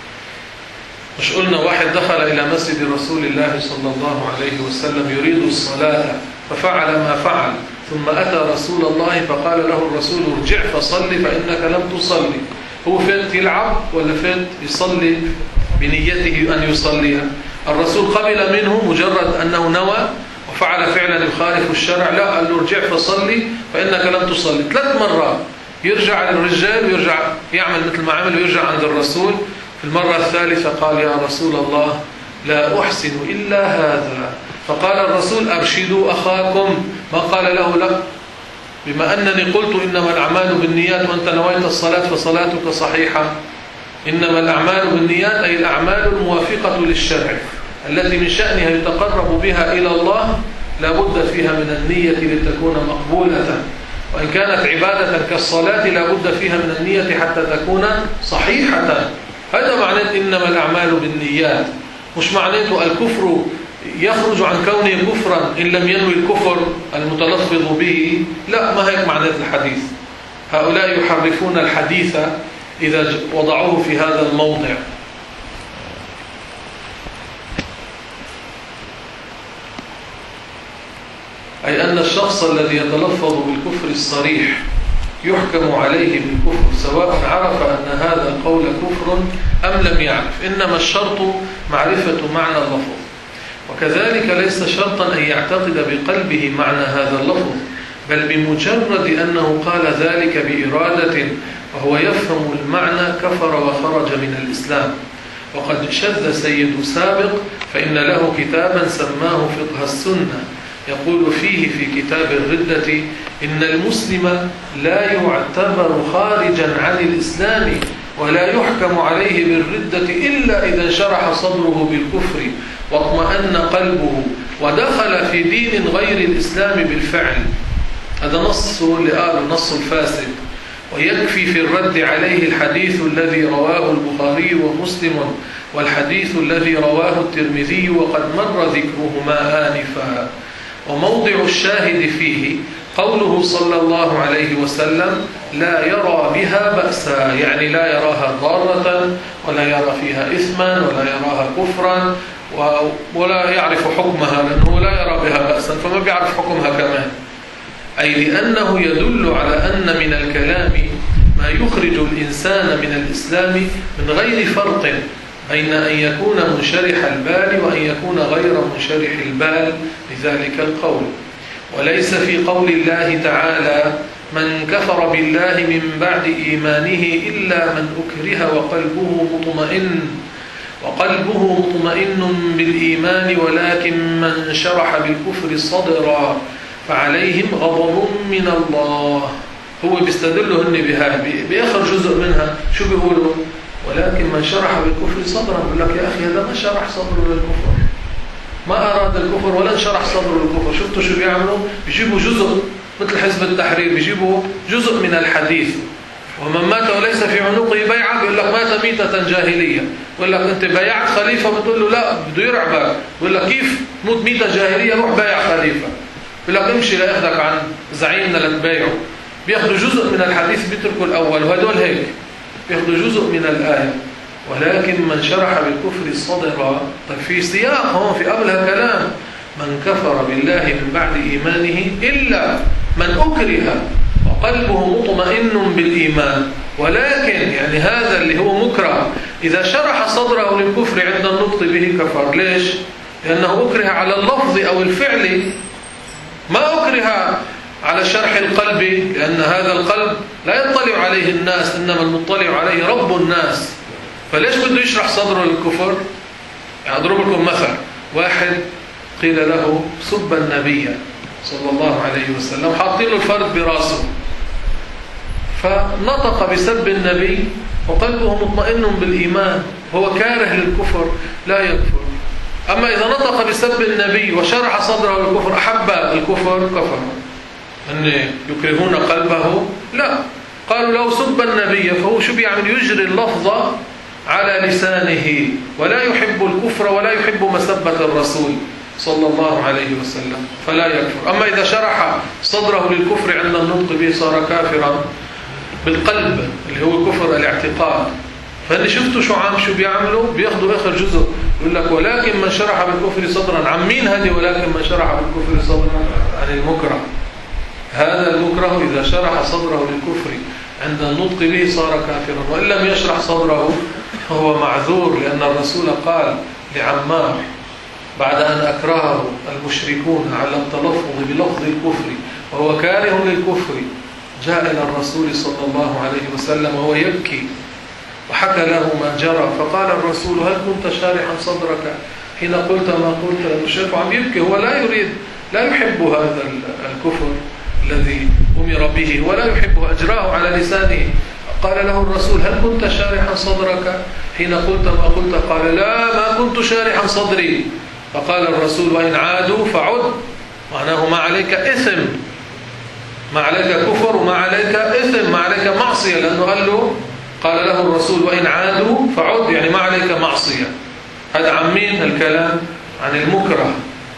[SPEAKER 1] مش قلنا واحد دخل إلى مسجد رسول الله صلى الله عليه وسلم يريد الصلاة ففعل ما فعل، ثم أتى رسول الله فقال له الرسول ارجع فصلي فإنك لم تصلي. هو فات يلعب ولا فات يصلي بنيته أن يصلي؟ الرسول قبل منه مجرد أنه نوى وفعل فعلا يخالف الشرع؟ لا، قال له ارجع فصلي فإنك لم تصلي. ثلاث مرات يرجع الرجال ويرجع يعمل مثل ما عمل ويرجع عند الرسول. في المرة الثالثة قال يا رسول الله لا أحسن إلا هذا. فقال الرسول أرشدوا أخاكم، ما قال له لا، بما أنني قلت إنما الأعمال بالنيات وأنت نويت الصلاة فصلاتك صحيحة. إنما الأعمال بالنيات أي الأعمال الموافقة للشرع التي من شأنها يتقرب بها إلى الله لا بد فيها من النية لتكون مقبولة، وإن كانت عبادة كالصلاة لا بد فيها من النية حتى تكون صحيحة. هذا معنى إنما الأعمال بالنيات، مش معناته الكفر يخرج عن كونه كفرا إن لم ينوي الكفر المتلفظ به. لا، ما هيك معنى الحديث. هؤلاء يحرفون الحديث إذا وضعوه في هذا الموضع. أي أن الشخص الذي يتلفظ بالكفر الصريح يحكم عليه بالكفر سواء عرف أن هذا القول كفر أم لم يعرف. إنما الشرط معرفة معنى اللفظ، وكذلك ليس شرطا أن يعتقد بقلبه معنى هذا اللفظ، بل بمجرد أنه قال ذلك بإرادة وهو يفهم المعنى كفر وخرج من الإسلام. وقد شذ سيد سابق فإن له كتابا سماه فقه السنة يقول فيه في كتاب الردة إن المسلم لا يعتبر خارجا عن الإسلام ولا يحكم عليه بالردة إلا إذا انشرح صدره بالكفر واطمأن قلبه ودخل في دين غير الإسلام بالفعل. هذا نص اللي قاله نص الفاسد. ويكفي في الرد عليه الحديث الذي رواه البخاري ومسلم والحديث الذي رواه الترمذي وقد مر ذكرهما آنفا. وموضع الشاهد فيه قوله صلى الله عليه وسلم لا يرى بها بأسا، يعني لا يراها ضارة ولا يرى فيها إثما ولا يراها كفرا ولا يعرف حكمها، لأنه لا يرى بها بأسا فما بيعرف حكمها كمان. أي لأنه يدل على أن من الكلام ما يخرج الإنسان من الإسلام من غير فرق بين أن يكون منشرح البال وأن يكون غير منشرح البال بذلك القول. وليس في قول الله تعالى من كفر بالله من بعد إيمانه إلا من أكره وقلبه مطمئن وقلبه مطمئن بالإيمان ولكن من شرح بالكفر صدرا فعليهم غضب من الله. هو بيستدلهن بها بآخر جزء منها شو بيقولوا؟ ولكن من شرح بالكفر صدرا، بيقول لك يا أخي هذا ما شرح صدره للكفر، ما أراد الكفر ولا انشرح صدره للكفر. شفتوا شو بيعملوا؟ بيجيبوا جزء مثل حزب التحرير، بيجيبوا جزء من الحديث ومن مات وليس في عنقه بيعة بيقول لك مات ميتة جاهلية. بيقول لك أنت بايعت خليفة، بتقول له لا بده يرعبك، بيقول لك كيف موت ميتة جاهلية؟ روح بايع خليفة. بيقول لك امشي لأخذك عن زعيمنا لتبايعه. بياخدوا جزء من الحديث بيتركوا الأول، وهدول هيك بياخدوا جزء من الآية. ولكن من شرح بالكفر صدرا، طيب في سياق هون في قبلها كلام من كفر بالله من بعد إيمانه إلا من أكره وقلبه مطمئن بالإيمان. ولكن يعني هذا اللي هو مكره إذا شرح صدره للكفر عند النطق به كفر. ليش؟ لأنه أكره على اللفظ أو الفعل، ما أكره على شرح القلب، لأن هذا القلب لا يطلع عليه الناس إنما المطلع عليه رب الناس. فليش بده يشرح صدره للكفر؟ يعني أضرب لكم مثل، واحد قيل له سب النبي صلى الله عليه وسلم، حاطين له الفرد براسه فنطق بسب النبي وقلبه مطمئن بالإيمان، هو كاره للكفر لا يكفر. أما إذا نطق بسب النبي وشرح صدره للكفر أحب الكفر كفر. أن يكرهون قلبه؟ لا، قالوا لو سب النبي فهو شو بيعمل؟ يجري اللفظ على لسانه ولا يحب الكفر ولا يحب مسبة الرسول صلى الله عليه وسلم فلا يكفر. أما إذا شرح صدره للكفر عند النطق به صار كافرا بالقلب اللي هو كفر الاعتقاد. فاللي شفتوا شو عام شو بيعملوا؟ بياخدوا آخر جزء يقول لك ولكن من شرح بالكفر صدرا. عن مين هذه ولكن من شرح بالكفر صدرا؟ عن المكره. هذا المكره إذا شرح صدره للكفر عند النطق به صار كافرا، وإن لم يشرح صدره فهو معذور، لأن الرسول قال لعمار بعد أن أكرهه المشركون على التلفظ بلفظ الكفر وهو كاره للكفر، جاء إلى الرسول صلى الله عليه وسلم وهو يبكي وحكى له ما جرى، فقال الرسول هل كنت شارحا صدرك حين قلت ما قلت؟ الشيخ عم يبكي، هو لا يريد لا يحب هذا الكفر الذي أمر به ولا يحبه، أجراه على لسانه. قال له الرسول هل كنت شارحا صدرك حين قلت ما قلت؟ قال لا ما كنت شارحا صدري. فقال الرسول وإن عادوا فعد، معناه ما عليك إثم، ما عليك كفر وما عليك إثم، ما عليك معصية، لأنه قال له قال له الرسول وإن عادوا فعد، يعني ما عليك معصية. هذا عن مين الكلام؟ عن المكره.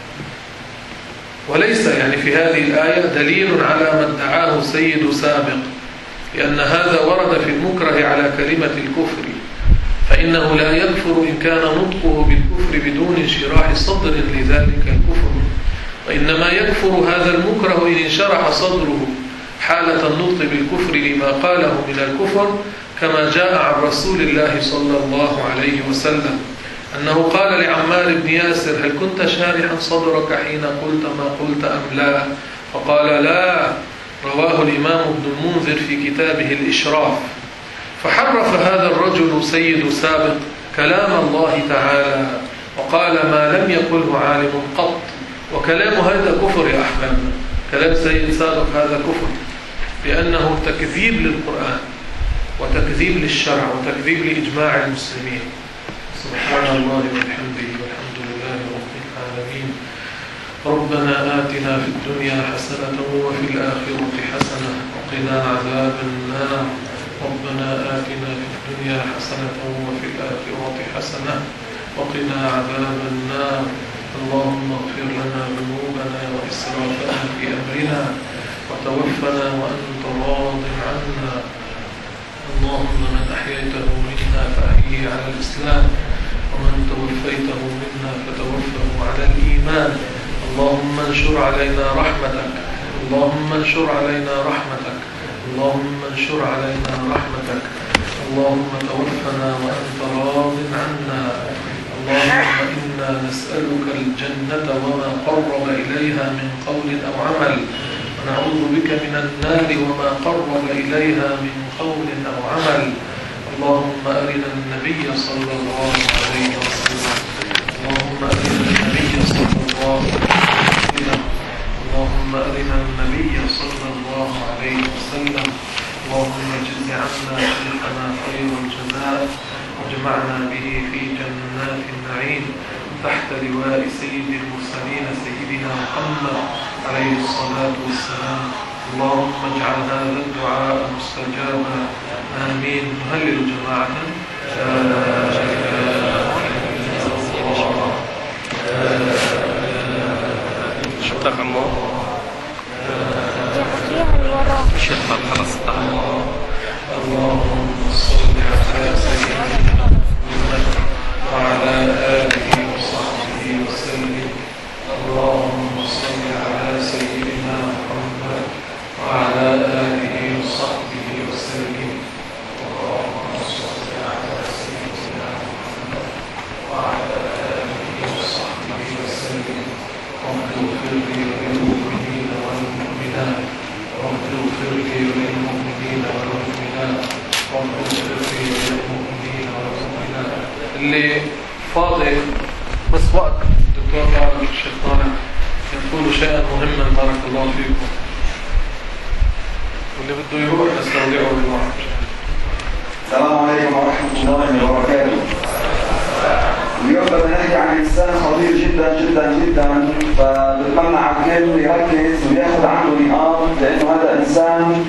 [SPEAKER 1] وليس يعني في هذه الآية دليل على ما ادعاه سيد سابق، لأن هذا ورد في المكره على كلمة الكفر، فإنه لا يكفر إن كان نطقه بالكفر بدون انشراح صدر لذلك الكفر، وإنما يكفر هذا المكره إن انشرح صدره حالة النطق بالكفر لما قاله من الكفر، كما جاء عن رسول الله صلى الله عليه وسلم أنه قال لعمار بن ياسر هل كنت شارحا صدرك حين قلت ما قلت أم لا؟ فقال لا. رواه الإمام ابن المنذر في كتابه الإشراف. فحرف هذا الرجل سيد سابق كلام الله تعالى وقال ما لم يقله عالم قط، وكلام هذا كفر يا أحبابنا، كلام سيد سابق هذا كفر، لأنه تكذيب للقرآن وتكذيب للشرع وتكذيب لإجماع المسلمين. سبحان الله وبحمده والحمد لله رب العالمين. ربنا آتنا في الدنيا حسنة وفي الآخرة حسنة وقنا عذاب النار. ربنا آتنا في الدنيا حسنة وفي الآخرة حسنة وقنا عذاب النار. اللهم اغفر لنا ذنوبنا وإسرافنا في أمرنا وتوفنا وأنت راض عنا. اللهم من أحييته منا فأحيه على الإسلام، ومن توفيته منا فتوفه على الإيمان. اللهم انشر علينا رحمتك، اللهم انشر علينا رحمتك، اللهم انشر علينا رحمتك. اللهم توفنا وأنت راض عنا. اللهم إنا نسألك الجنة وما قرب إليها من قول أو عمل، ونعوذ بك من النار وما قرب إليها من قول أو عمل. اللهم أرنا النبي صلى الله عليه وسلم، اللهم أرنا النبي صلى الله عليه وسلم، اللهم أرنا النبي صلى الله عليه وسلم. اللهم اجز عنا شيخنا خير الجزاء، واجمعنا به في جنات النعيم تحت لواء سيد المرسلين سيدنا محمد عليه الصلاة والسلام. اللهم اجعل هذا الدعاء مستجابا، آمين. نهلل جماعة لا إله إلا الله.
[SPEAKER 2] شفتك عمو؟ شفتك خلاص.
[SPEAKER 1] اللهم صل على سيدنا محمد وعلى آله وصحبه وسلم. اللهم صل على سيدنا محمد وعلى آله وصحبه وسلم. اللهم صل على سيدنا محمد وعلى آله وصحبه وسلم. رب اغفر لي وللمؤمنين والمؤمنات، رب اغفر لي وللمؤمنين والمؤمنات، رب اغفر لي وللمؤمنين والمؤمنات. اللي فاضل بس وقت الدكتور طارق الشيخ طارق يقول شيئا مهما بارك الله فيكم، واللي بده يروح نستودعه بالوعد.
[SPEAKER 3] السلام عليكم ورحمة الله وبركاته. اليوم بدنا نحكي عن إنسان خطير جدا جدا جدا، فبتمنى على الكل يركز وياخذ عنده نقاط، لأنه هذا إنسان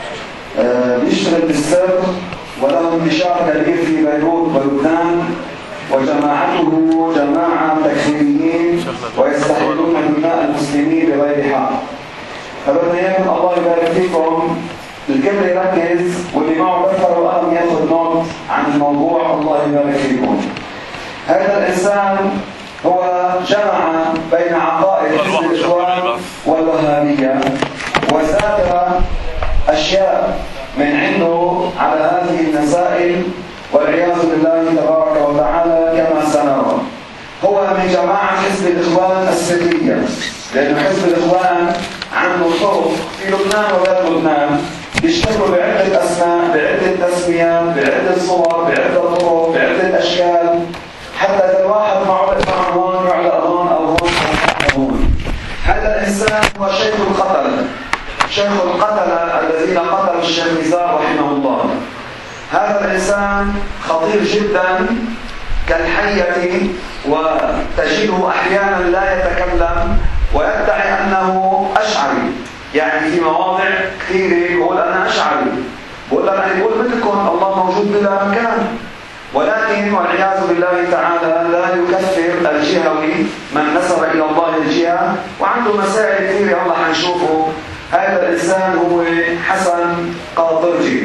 [SPEAKER 3] بيشتغل بالسر وله انتشار كبير في بيروت ولبنان، وجماعته جماعة تكفيريين ويستحلون دماء المسلمين بغير حق. فبدنا اياكم الله يبارك فيكم الكل يركز، واللي معه دفتر وقلم ياخذ نوت عن الموضوع. الله يبارك فيكم. هذا الانسان هو جمع بين عقائد حزب الاخوان والوهابيه، وساتر اشياء من عنده على هذه المسائل والعياذ بالله تبارك وتعالى كما سنرى. هو من جماعه حزب الاخوان السريه، لأن حزب الإخوان عنده طرق في لبنان وغير لبنان بيشتغلوا بعدة أسماء، بعدة تسميات، بعدة صور، بعدة طرق، بعدة أشكال، حتى إذا الواحد معه يفهم هون يعلق هون أو هون أو هون. هذا الإنسان هو شيخ القتلة، شيخ القتلة الذين قتلوا الشيخ نزار رحمه الله. هذا الإنسان خطير جدا كالحية، وتجده أحيانا لا يتكلم ويدعي أنه أشعري، يعني في مواضع كثيرة يقول أنا أشعري، بقول أنا يقول مثلكم الله موجود بلا مكان، ولكن والعياذ بالله تعالى لا يكفر الجهوي من نسب إلى الله الجهة، وعنده مسائل كثيرة الله حنشوفه. هذا الإنسان هو حسن قاطرجي.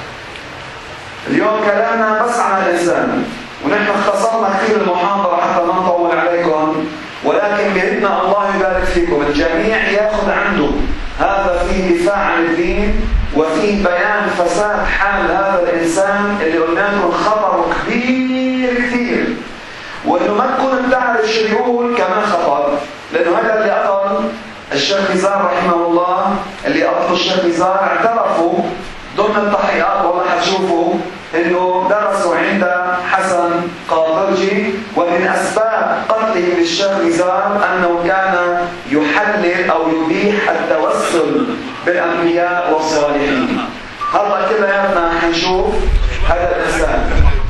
[SPEAKER 3] اليوم كلامنا بس عن الإنسان، ونحن اختصرنا كثير المحاضرة حتى ما نطول عليكم، ولكن بإذن الله يبارك فيكم الجميع ياخذ عنده هذا فيه دفاع عن الدين، وفيه بيان فساد حال هذا الإنسان اللي قلنا لكم خطره كبير كثير، وإنه ما تكون بتعرف شو بيقول كمان خطر، لأنه هذا اللي قتل الشيخ نزار رحمه الله، اللي قتلوا الشيخ نزار اعترفوا ضمن التحقيقات، والله حتشوفوا انه درسوا عند حسن قاطرجي، ومن اسباب قتله للشيخ نزار انه كان يحلل او يبيح التوسل بالانبياء والصالحين. هلا كلياتنا حنشوف هذا الانسان.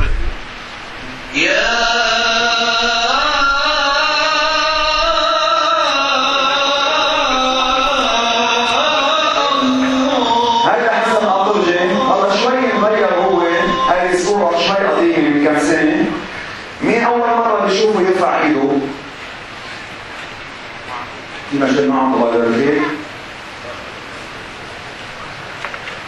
[SPEAKER 3] هذا حسن قاطرجي، هلا شوي مغير هو، هذه الصورة شوي قديمة من كم سنة. مين أول مرة بيشوفه يرفع إيده؟ في مجال معه الله يبارك فيك.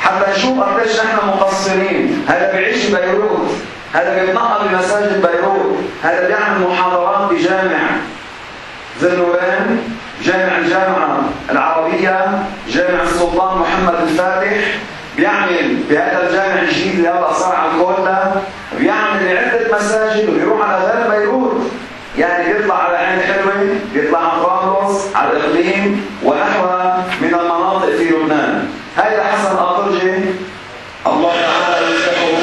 [SPEAKER 3] حتى نشوف قديش نحن مقصرين. هذا بيعيش ببيروت، هذا بيتنقل بمساجد بيروت، هذا بيعمل محاضرات بجامع ذي النورين، جامع الجامعة العربية، جامع السلطان محمد الفاتح، بيعمل بهذا الجامع الجديد اللي هلا صار على الكولا، بيعمل بعدة مساجد وبيروح على غير بيروت، يعني بيطلع على عين حلوة، بيطلع على طرابلس، على الإقليم ونحوها من المناطق في لبنان. هذا حسن آطرجي الله تعالى يسلمه.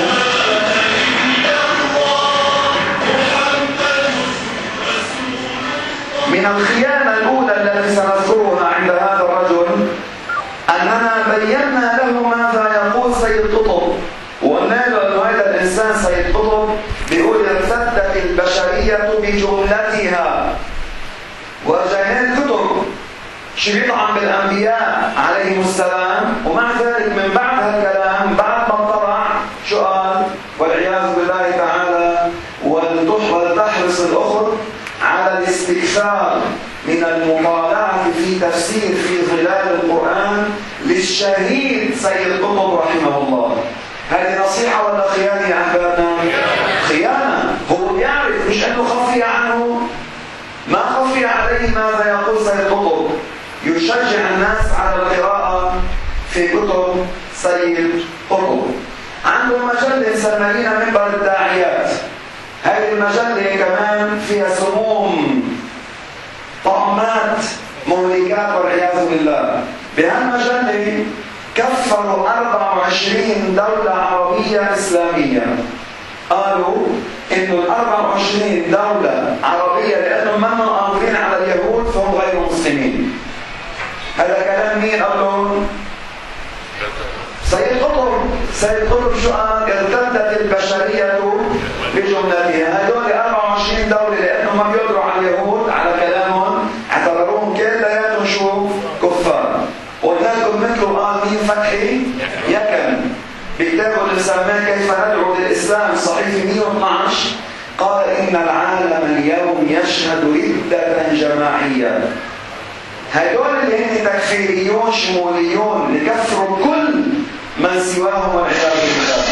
[SPEAKER 3] من الخيانة الأولى التي سنذكرها عند هذا الرجل أننا بينا له ماذا يقول سيد قطب، وقلنا له أن هذا الإنسان سيد قطب بيقول ارتدت البشرية بجملتها، ورجعنا الكتب شو بيطعن بالأنبياء عليهم السلام، ومع ذلك من بعد هالكلام بعد ما طلع شو قال؟ والعياذ بالله تعالى ولتحرص الأخر على الاستكثار من المطالعة في تفسير في ظلال القرآن للشهيد سيد قطب رحمه الله. هذه نصيحة ولا خيانة يا أحبابنا؟ خيانة. هو يعرف، مش أنه خفي عنه، ما خفي عليه ماذا يقول سيد قطب. يشجع الناس على القراءة في كتب سيد قطب. عنده مجلة سمينا منبر الداعيات. هذه المجلة كمان فيها سموم، طعمات، مهلكات والعياذ بالله. بهالمجلة كفروا أربعة وعشرين دولة عربية إسلامية. قالوا إنه ال أربعة وعشرين دولة عربية لأنهم ما قادرين على اليهود فهم غير مسلمين. هذا كلام مين قالوا؟ سيد قطب. سيد قطب شو قال؟ ارتدت البشرية بجملتها. هدول أربعة وعشرين دولة لأنهم ما بيقدروا على اليهود على كلامهم اعتبروهم كلياتهم شو؟ كفار. قلنا لكم مثله قال مين؟ فتحي يكن بكتابه اللي سماه كيف ندعو للإسلام صحيفة مئة واثنعش، قال إن العالم اليوم يشهد ردة جماعية. هدول اللي هن تكفيريون شموليون اللي كفروا كل من سواهم والعياذ بالله.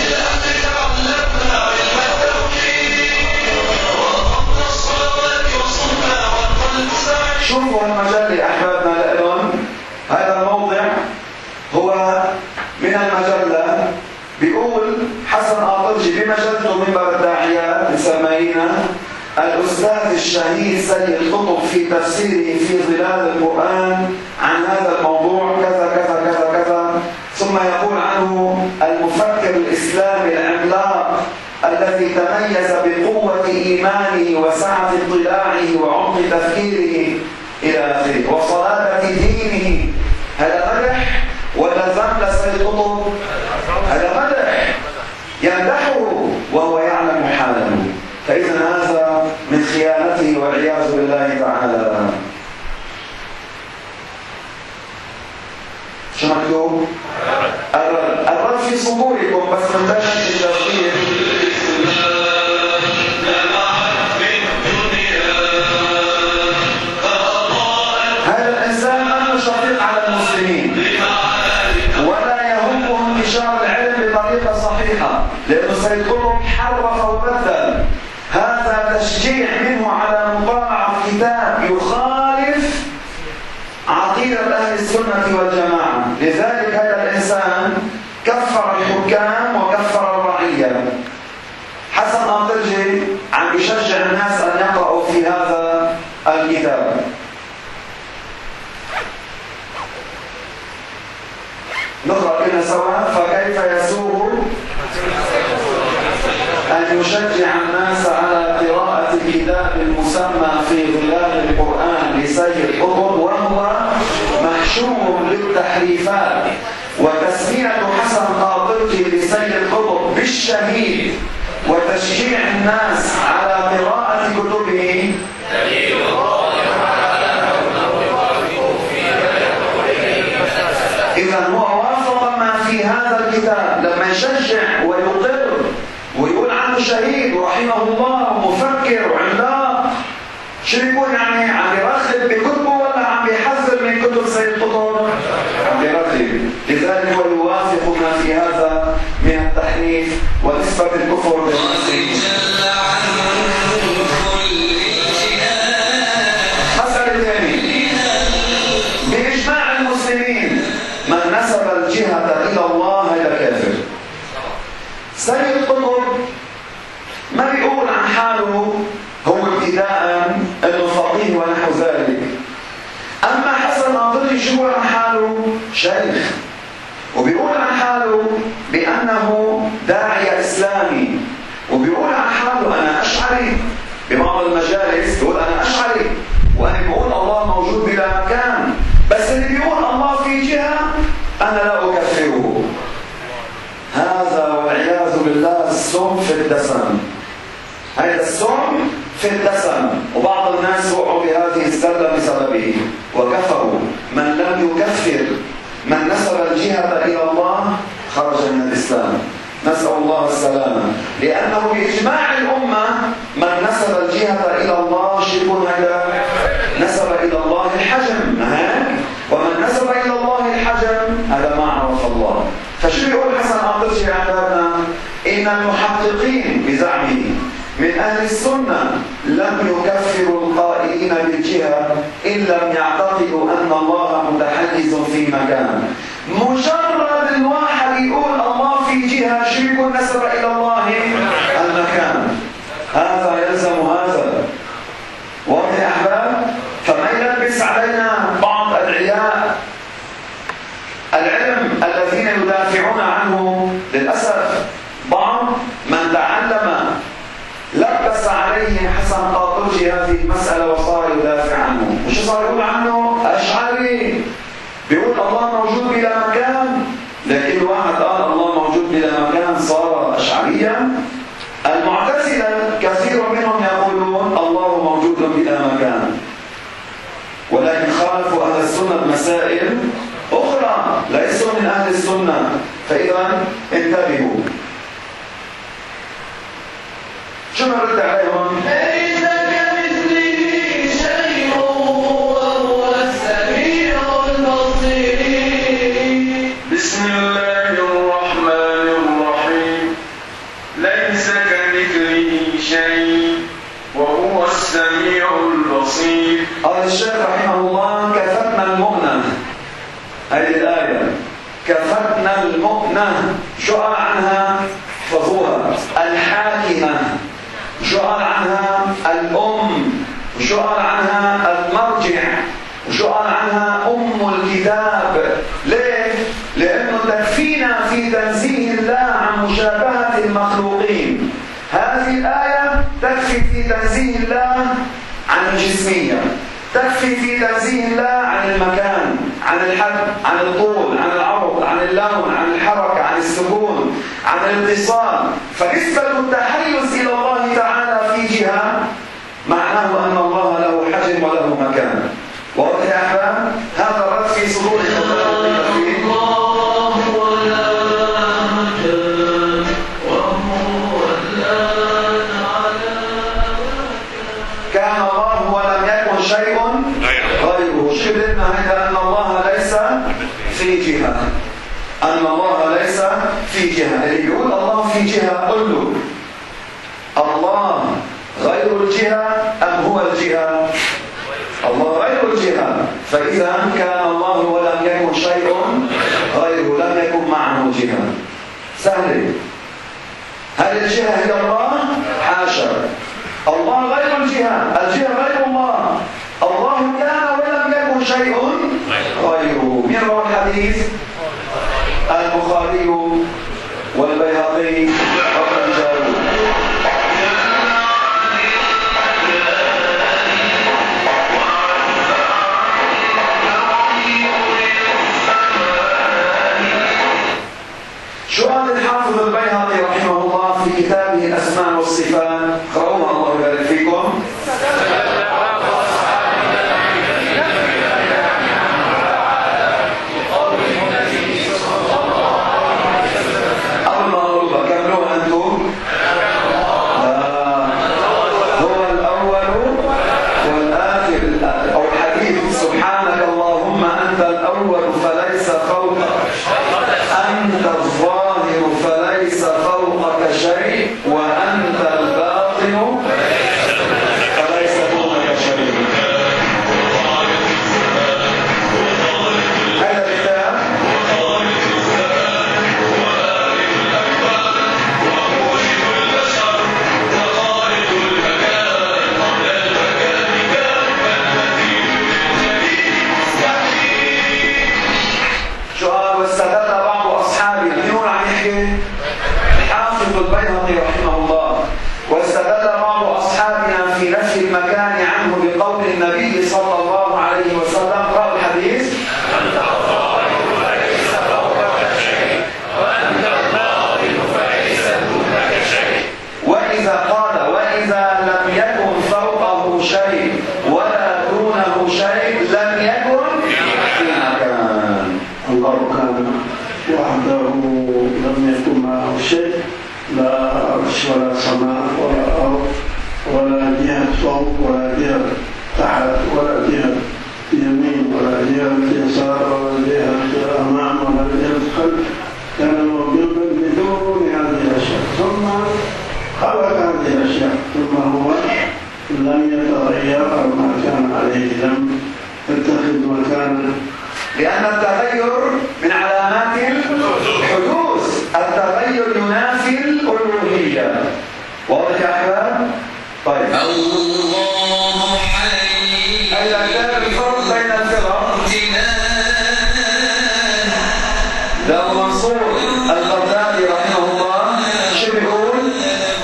[SPEAKER 3] شوفوا المجلة أحبابنا لهم. هذا الموضع هو من المجلة. بيقول حسن آطرجي بمجلته منبر الداعيات مسمينا الأستاذ الشهيد سيد قطب في تفسيره في ظلال القرآن عن هذا الموضوع كذا كذا كذا كذا، ثم يقول عنه المفكر الإسلامي العملاق الذي تميز بقوة إيمانه وسعة اطلاعه وعمق تفكيره إلى آخره وصلابة دينه. هذا مدح ولا ذم لسيد قطب؟ هذا مدح يمدحه وهو يعلم حاله. فإذا هذا من خيانته والعياذ بالله تعالى. شو مكتوب؟ الرد في صدوركم بس من داخل التفكير. هذا الإنسان أنه شفيق على المسلمين ولا يهمه انتشار العلم بطريقة صحيحة، لأنه سيد قطب حرف وبدل. هذا تشجيع منه على مطالعة كتاب يخالف عقيدة أهل السنة والجماعة. لذلك هذا الإنسان كفر الحكام وكفر الرعية. حسن آطرجي عم يشجع الناس أن يقرأوا في هذا الكتاب. نقرأ كنا سوا. فكيف يسوغ أن يشجع الناس على قراءة الكتاب المسمى في ظلال القرآن لسيد قطب وهو محشوم للتحريفات، وتسمية حسن آطرجي لسيد قطب بالشهيد وتشجيع الناس على قراءة كتبه إذا هو وافق ما في هذا الكتاب لما يشجع ويقر ويقول عنه شهيد ورحمه الله ومفكر وعملاق. شو يقول يعني؟ عم يرغب بكتبه ولا عم يحذر من كتب سيد قطب؟ عم يرغب. لذلك هو يوافق ما في ونسبة الكفر بالمسلمين. مسألة الثانية، بإجماع المسلمين من نسب الجهة إلى الله هذا كافر. سيد قطب ما بيقول عن حاله هو ابتداء انه فقيه ونحو ذلك. اما حسن ناظري شو بيقول عن حاله؟ شيخ. وبيقول عن حاله بانه داعية اسلامي، وبيقول عن حاله انا اشعري. ببعض المجالس بيقول انا اشعري وانا بقول الله موجود بلا مكان، بس اللي بيقول الله في جهة انا لا اكفره. هذا والعياذ بالله السم في الدسم. هذا السم في الدسم، وبعض الناس وقعوا بهذه الزلة بسببه وكفروا. من لم يكفر من نسب الجهة إلى الله خرج من الإسلام. نسأل الله السلامة، لأنه بإجماع الأمة من نسب الجهة إلى الله شرك هذا نسب إلى الله الحجم، ومن نسب إلى الله الحجم هذا ما عرف الله. فشو يقول حسن ناظري يا أحبابنا؟ إن المحققين بزعمه من أهل السنة لم يكفروا القائلين بالجهة إن لم يعتقدوا أن الله متحيز في مكان. مجرد الواحد يقول الله في جهة شرك نسب إلى الله المكان، هذا يلزم هذا. واضح يا أحباب؟ فما يلبس علينا بعض أدعياء العلم الذين يدافعون عنه. للأسف بعض من تعلم لبس عليه حسن قاطرجي هذه المسألة وصار يدافع عنه. وش صار يقول عنه؟ أشعري. بيقول الله موجود بلا مكان، لكن واحد قال الله موجود بلا مكان صار أشعريا. المعتزلة كثير منهم يقولون الله موجود بلا مكان، ولكن خالفوا أهل السنة بمسائل أخرى ليسوا من أهل السنة. فإذا انتبهوا. شو نرد عليهم؟ ليس كمثله شيء وهو السميع البصير.
[SPEAKER 4] بسم الله الرحمن الرحيم. ليس كمثله شيء وهو السميع البصير.
[SPEAKER 3] قال الشيخ رحمه الله كفتنا المؤنة. هذه الآية كفتنا المؤنة شو قال عنها؟ احفظوها. الحاكمة. وشو قال عنها؟ الأم. وشو قال عنها؟ المرجع. وشو قال عنها؟ أم الكتاب. ليه؟ لأنه تكفينا في تنزيه الله عن مشابهة المخلوقين. هذه الآية تكفي في تنزيه الله عن الجسمية، تكفي في تنزيه الله عن المكان، عن الحد، عن الطول، عن العرض، عن اللون، عن الحركة، عن السكون، عن الاتصال. فنسبة التحيز إلى الله تعالى في جهة معناه أن الله له حجم وله مكان. واضح يا أحباب؟ هذا الرد في صدور المتلقين. كان الله ولم يكن شيء غيره. شبهنا هذا أن الله ليس في جهة، أن الله ليس في جهة. اللي يقول الله في جهة قل له الله غير الجهة أم هو الجهة؟ الله غير الجهة. فإذا كان الله ولم يكن شيء غيره لم يكن معه جهة. سهل. هل الجهة هي الله؟ حاشا. الله غير الجهة، الجهة غير الله. الله كان ولم يكن شيء غيره. من روى الحديث؟ البخاري والبيهقي وابن جارود. شو قال الحافظ البيهقي رحمه الله في كتابه الأسماء والصفات؟ قرأوها الله يبارك فيكم. قبل ما أقولها كم الحافظ البيهقي رحمه الله. واستدل بعض أصحابنا في نفي المكان عنه بقول النبي صلى الله عليه وسلم قال الحديث وإذا قال وإذا لم يكن فوقه شيء ولا دونه شيء لم يكن في مكان.
[SPEAKER 5] الله كان وحده لم يكن معه شيء، لا عرش ولا سماء ولا أرض ولا جهة فوق ولا جهة تحت ولا جهة يمين ولا جهة يسار ولا جهة أمام ولا جهة خلف، كان موجودا بدون هذه الأشياء ثم خلق هذه الأشياء ثم هو لم يتغير ما كان عليه، لم يتخذ مكانا،
[SPEAKER 3] لأن التغير من علامات الحدوث. التغير ينافي الألوهية. واضح يا أحباب؟ طيب
[SPEAKER 6] الله حي
[SPEAKER 3] أيضا كان الفرق بين الفرق ده منصور البغدادي رحمه الله شو بيقول؟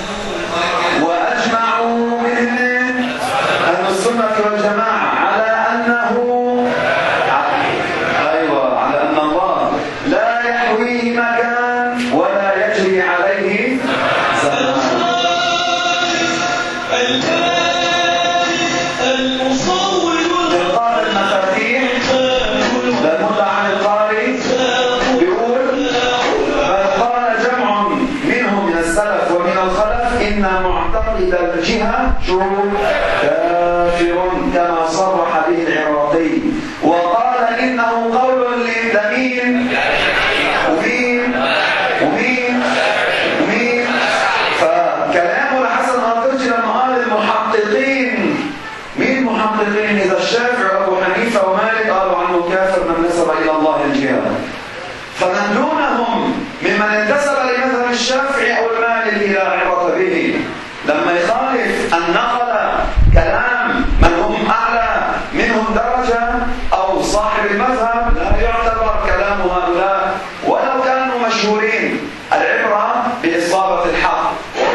[SPEAKER 3] وأجمعوا من أهل السنة والجماعة على أنه أيوة على أن الله لا يحويه مكان ولا يجري عليه زمان. قال المفاتيح للمدة عن القاري بيقول بل قال جمع منهم من السلف ومن الخلف إن معتقد الجهة شو كافر كما صرح به العراقي، وقال إنه قول لمين ومين ومين ومين. فكلامه لحسن الأرطرجي لما قال المحققين، مين محققين؟ إذا الشافعي وأبو حنيفة ومالك قالوا عنه كافر من نسب إلى الله الجهة، فمن دونهم ممن انتسب لمذهب الشافعي أو المالك لا عبرة به. لما يخالف النقل كلام من هم أعلى منهم درجة أو صاحب المذهب لا يعتبر كلام هؤلاء ولو كانوا مشهورين. العبرة بإصابة الحق.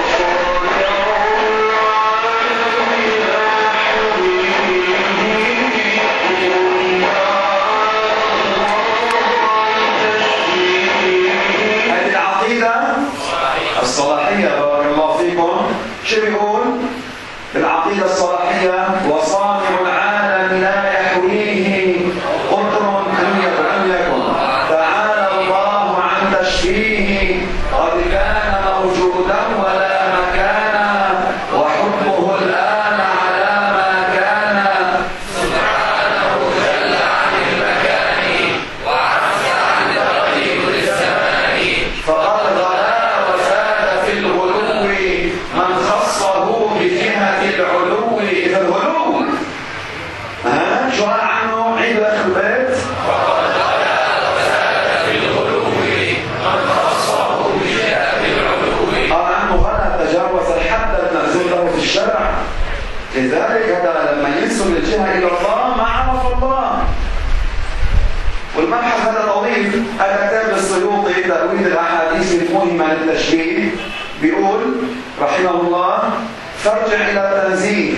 [SPEAKER 3] هذه العقيدة الصلاحية بارك الله فيكم شو بيقول؟ بالعقيدة الصلاحية وصانع العالم لا يحويه قدر أن يكن أن يكن تعالى الله عن تشبيه قد كان موجودا ولا مكان وحكمه الآن على ما كان سبحانه جل عن المكان وعز عن الرقيب للزمان فقد غلا وزاد في الغلو من خصه بجهة العلو. إذا الغلو ها شو قال عنه؟ عيد آخر البيت فقد غلا وزاد في الغلو من خصه بجهة العلو. قال عنه غلا تجاوز الحد المأذون له في الشرع. لذلك هذا لما ينسب الجهة إلى الله ما عرف الله. والمبحث هذا طويل. هذا كتاب السيوطي تأويل الأحاديث المهمة للتشبيه بيقول رحمه الله فارجع إلى تنزيه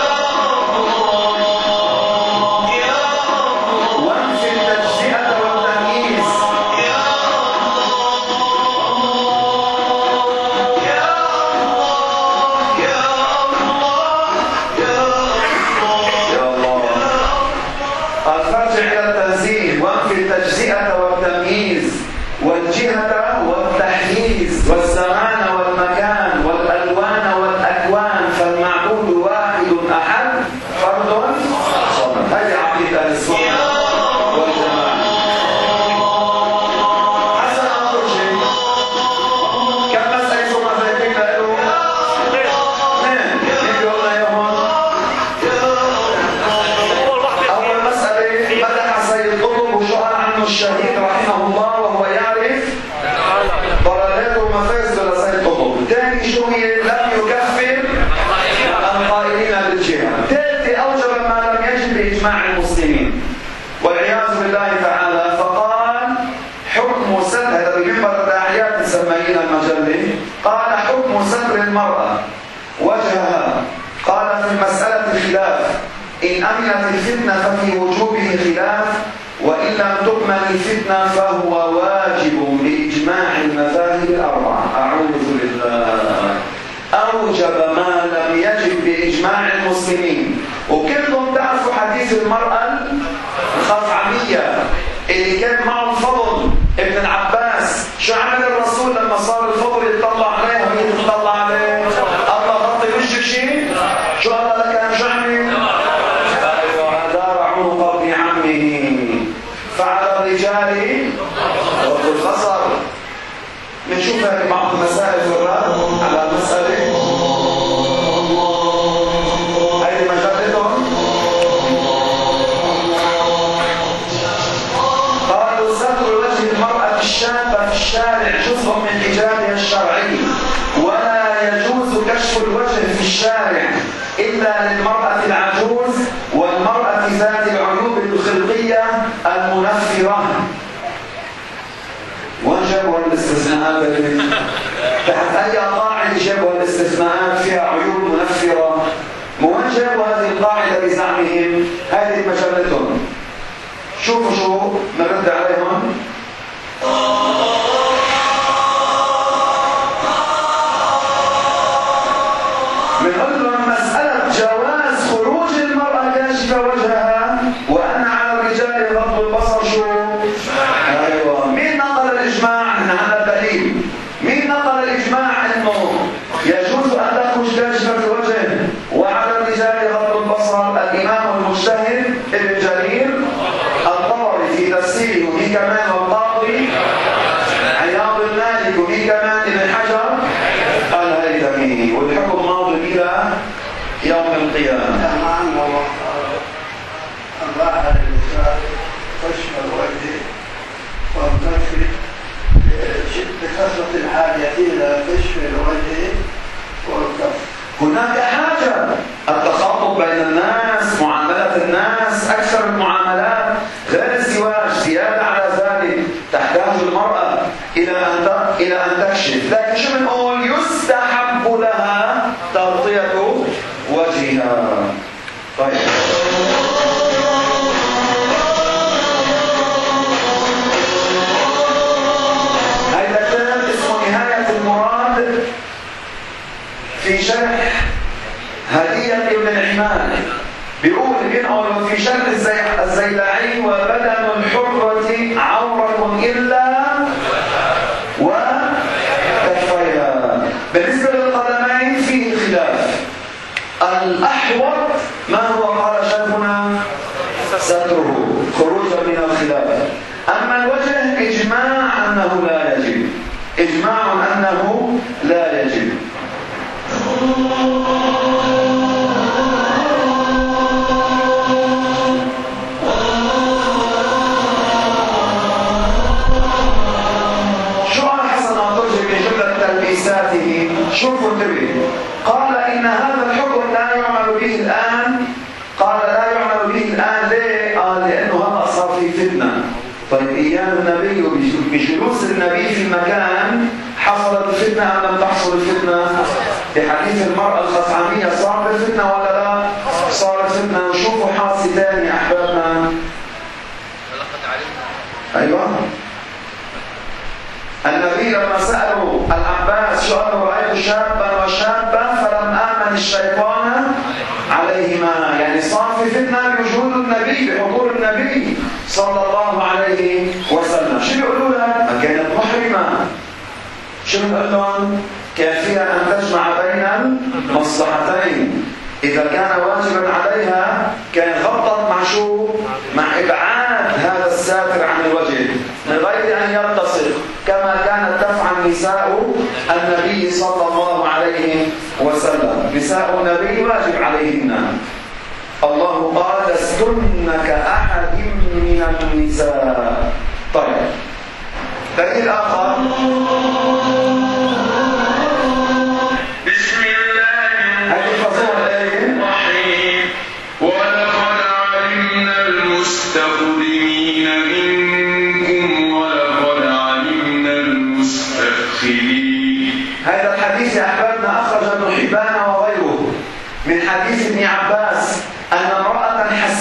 [SPEAKER 3] وانفي التجزئة والتمييز فارجع إلى التنزيه وانفي التجزئة والتمييز والجهة والتحييز والزمان والمكان والألوان والأكوان فالمعبود واحد أحد فرد صمد. هذه عقيدة السنة والجماعة. حسن الأرطرجي كم مسألة ثم ذلك قالوا اثنين يقول لنا يوم أول مسألة مدح سيد قطب وشهر عنه الشهيد رحمه الله وهو يعرف ضلالاته ومفاسده لسيد قطب. ثاني شو هي لم يكفر القائلين بالجهة. ثالث أوجب ما لم يجب بإجماع المسلمين والعياذ بالله تعالى. فقال حكم سد هذا بمنبر الداعيات السمايين المجلة قال أمنت الفتنة ففي وجوبه خلاف، وإن لم تؤمن الفتنة فهو واجب بإجماع المذاهب الأربعة. أعوذ بالله. أوجب ما لم يجب بإجماع المسلمين. وكلكم تعرفوا حديث المرأة الخثعمية اللي كان معه الفضل ابن العباس. شو عمل الرسول لما صار الفضل يتطلع عليه وهي تطلع عليه؟ الله غطي وجهك شيء؟ شو الله لك أن شعمي؟ دار عنق ابن عمه فعلى الرجال رد البصر. بنشوف هيك بعض المسائل في الرد على المسألة. هيدي مجلتهم. قالوا ستر وجه المرأة الشابة في الشارع جزء من حجابها الشرعي، ولا يجوز كشف الوجه في الشارع إلا للمرأة العجوز والمرأة ذات العيوب الخلقية المنفرة. وين جابوا الاستثناءات؟ تحت أي قاعدة جابوا الاستثناءات فيها عيوب منفرة؟ وين جابوا هذه القاعدة بزعمهم؟ هذه مجلتهم. شوفوا شو نرد عليهم. بنقول لهم مسألة جواز خروج المرأة كاشفة وجهها وأن على الرجال غض البصر. شو؟ أيوة. مين نقل الإجماع؟ نحن على دليل. مين نقل الإجماع إنه يجوز أن تخرج كاشفة الوجه وعلى الرجال غض البصر؟ الإمام المجتهد ابن جرير الطبري في تفسيره، وهي كمان والقاضي عياض المالك، وهي كمان ابن حجر الهيثمي، والحكم ماضي إلى يوم القيامة.
[SPEAKER 5] أباح للنساء كشف الوجه والكشف بكثرة الحاجة إلى كشف الوجه والكف.
[SPEAKER 3] هناك حاجة التخاطب بين الناس، معاملة الناس، أكثر المعاملات غير الزواج. زيادة على ذلك تحتاج المرأة إلى أن إلى أن تكشف، لكن شو بنقول؟ يستحب لها تغطية وجهها. طيب. هذا الكتاب اسمه نهاية المراد في شرح هدية ابن العماد. بيقول بينقل في شرح الزيلعي: وبدن الحرة عورة إلا وكفيها. بالنسبة للقدمين فيه خلاف. الأحوط ما هو قال شيخنا ستره خروجا من الخلاف. أما الوجه إجماع أنه لا يجب، إجماع أنه لا يجب. شو قال حسن الطرجي بجملة تلبيساته؟ شوفوا انتبه. قال إن هذا الحكم لا يعمل به الآن. قال لا يعمل به الآن ليه؟ قال لأنه هذا صار في فتنة. طيب إيام النبي بجلوس النبي في المكان حصلت الفتنة أم لم تحصل الفتنة؟ بحديث المرأة الخثعمية صارت الفتنة ولا لا؟ صارت فتنة. وشوفوا حادثة ثانية أحبابنا. أيوة. النبي لما سألوا العباس شو قالوا؟ رأيت شابا وشابا فلم آمن الشيطان عليهما. يعني صار في فتنة بوجود النبي، بحضور النبي صلى الله عليه وسلم. شو بيقولوا لها؟ كانت محرمة. شو بنقول لهم؟ كان فيها أن تجمع بين المصلحتين. إذا كان واجبا عليها كان غطت مع شو؟ مع إبعاد هذا الساتر عن الوجه من غير أن يلتصق، كما كانت تفعل نساء النبي صلى الله عليه وسلم. نساء النبي واجب عليهن. الله قال: لستن كأحد من النساء. طيب. دليل آخر.
[SPEAKER 4] بسم الله الرحيم. ولقد علمنا المستقدمين منكم ولقد علمنا المستأخرين.
[SPEAKER 3] هذا الحديث يا أحبابنا أخرج ابن حبان وغيره من حديث ابن عباس أن امرأة حسنة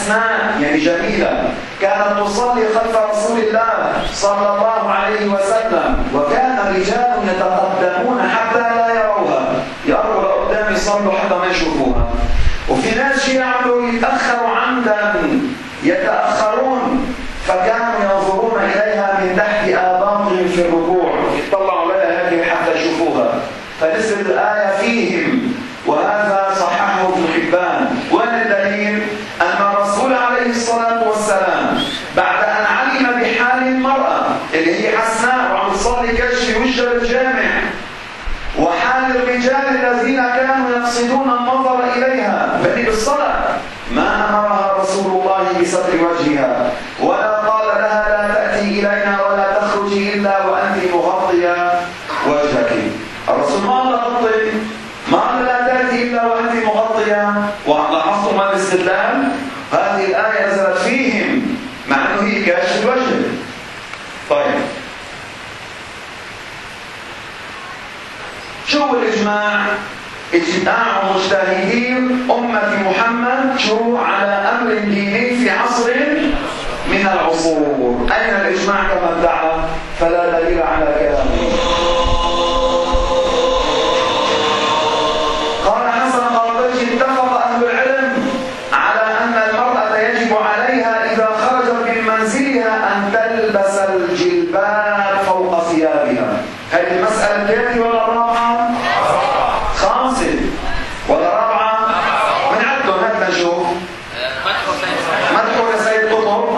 [SPEAKER 3] يعني جميلة، كانت تصلي خلف رسول الله صلى الله عليه وسلم، وكان رجال يتقدمون حتى لا يروها، يقربوا لقدام يصلوا حتى ما يشوفوها. وفي ناس يعملوا يتأخروا عمدا، يتأخرون، فكانوا ينظرون إليها من تحت آباطهم في الركوع، يطلعوا عليها هذه حتى يشوفوها، فنزلت الآية فيهم، وهذا صححه ابن حبان. وين الدليل؟ أن الرسول عليه الصلاة والسلام بعد أن علم بحال المرأة اللي هي حسناء وعم تصلي كشف في وجه الجامع، وحال الرجال الذين كانوا يقصدون النظر إليها بدء بالصلاة، ما أمرها رسول الله بستر وجهها، ولا قال لها لا تأتي إلينا ولا تخرجي إلا وأنت مغطية وجهك. الرسول ما قال غطي، ما قال لا تأتي إلا وأنت مغطية. ولاحظتم ما الاستدلال؟ هذه الآية نزلت فيهم مع أنه هي كاشف الوجه. طيب، شو الإجماع؟ اجماع مجتهدين أمة محمد شو على أمر ديني في عصر من العصور. أين الإجماع كما ادعى؟ فلا دليل على كلامه. قال حسن قاضي اتفق أهل العلم على أن المرأة يجب عليها إذا خرجت من منزلها أن تلبس الجلباب فوق ثيابها. هذه المسألة الثالثة ولا الرابعة؟ خامسة ولا رابعة؟ من عدهم هات نشوف. مدحو لسيد قطب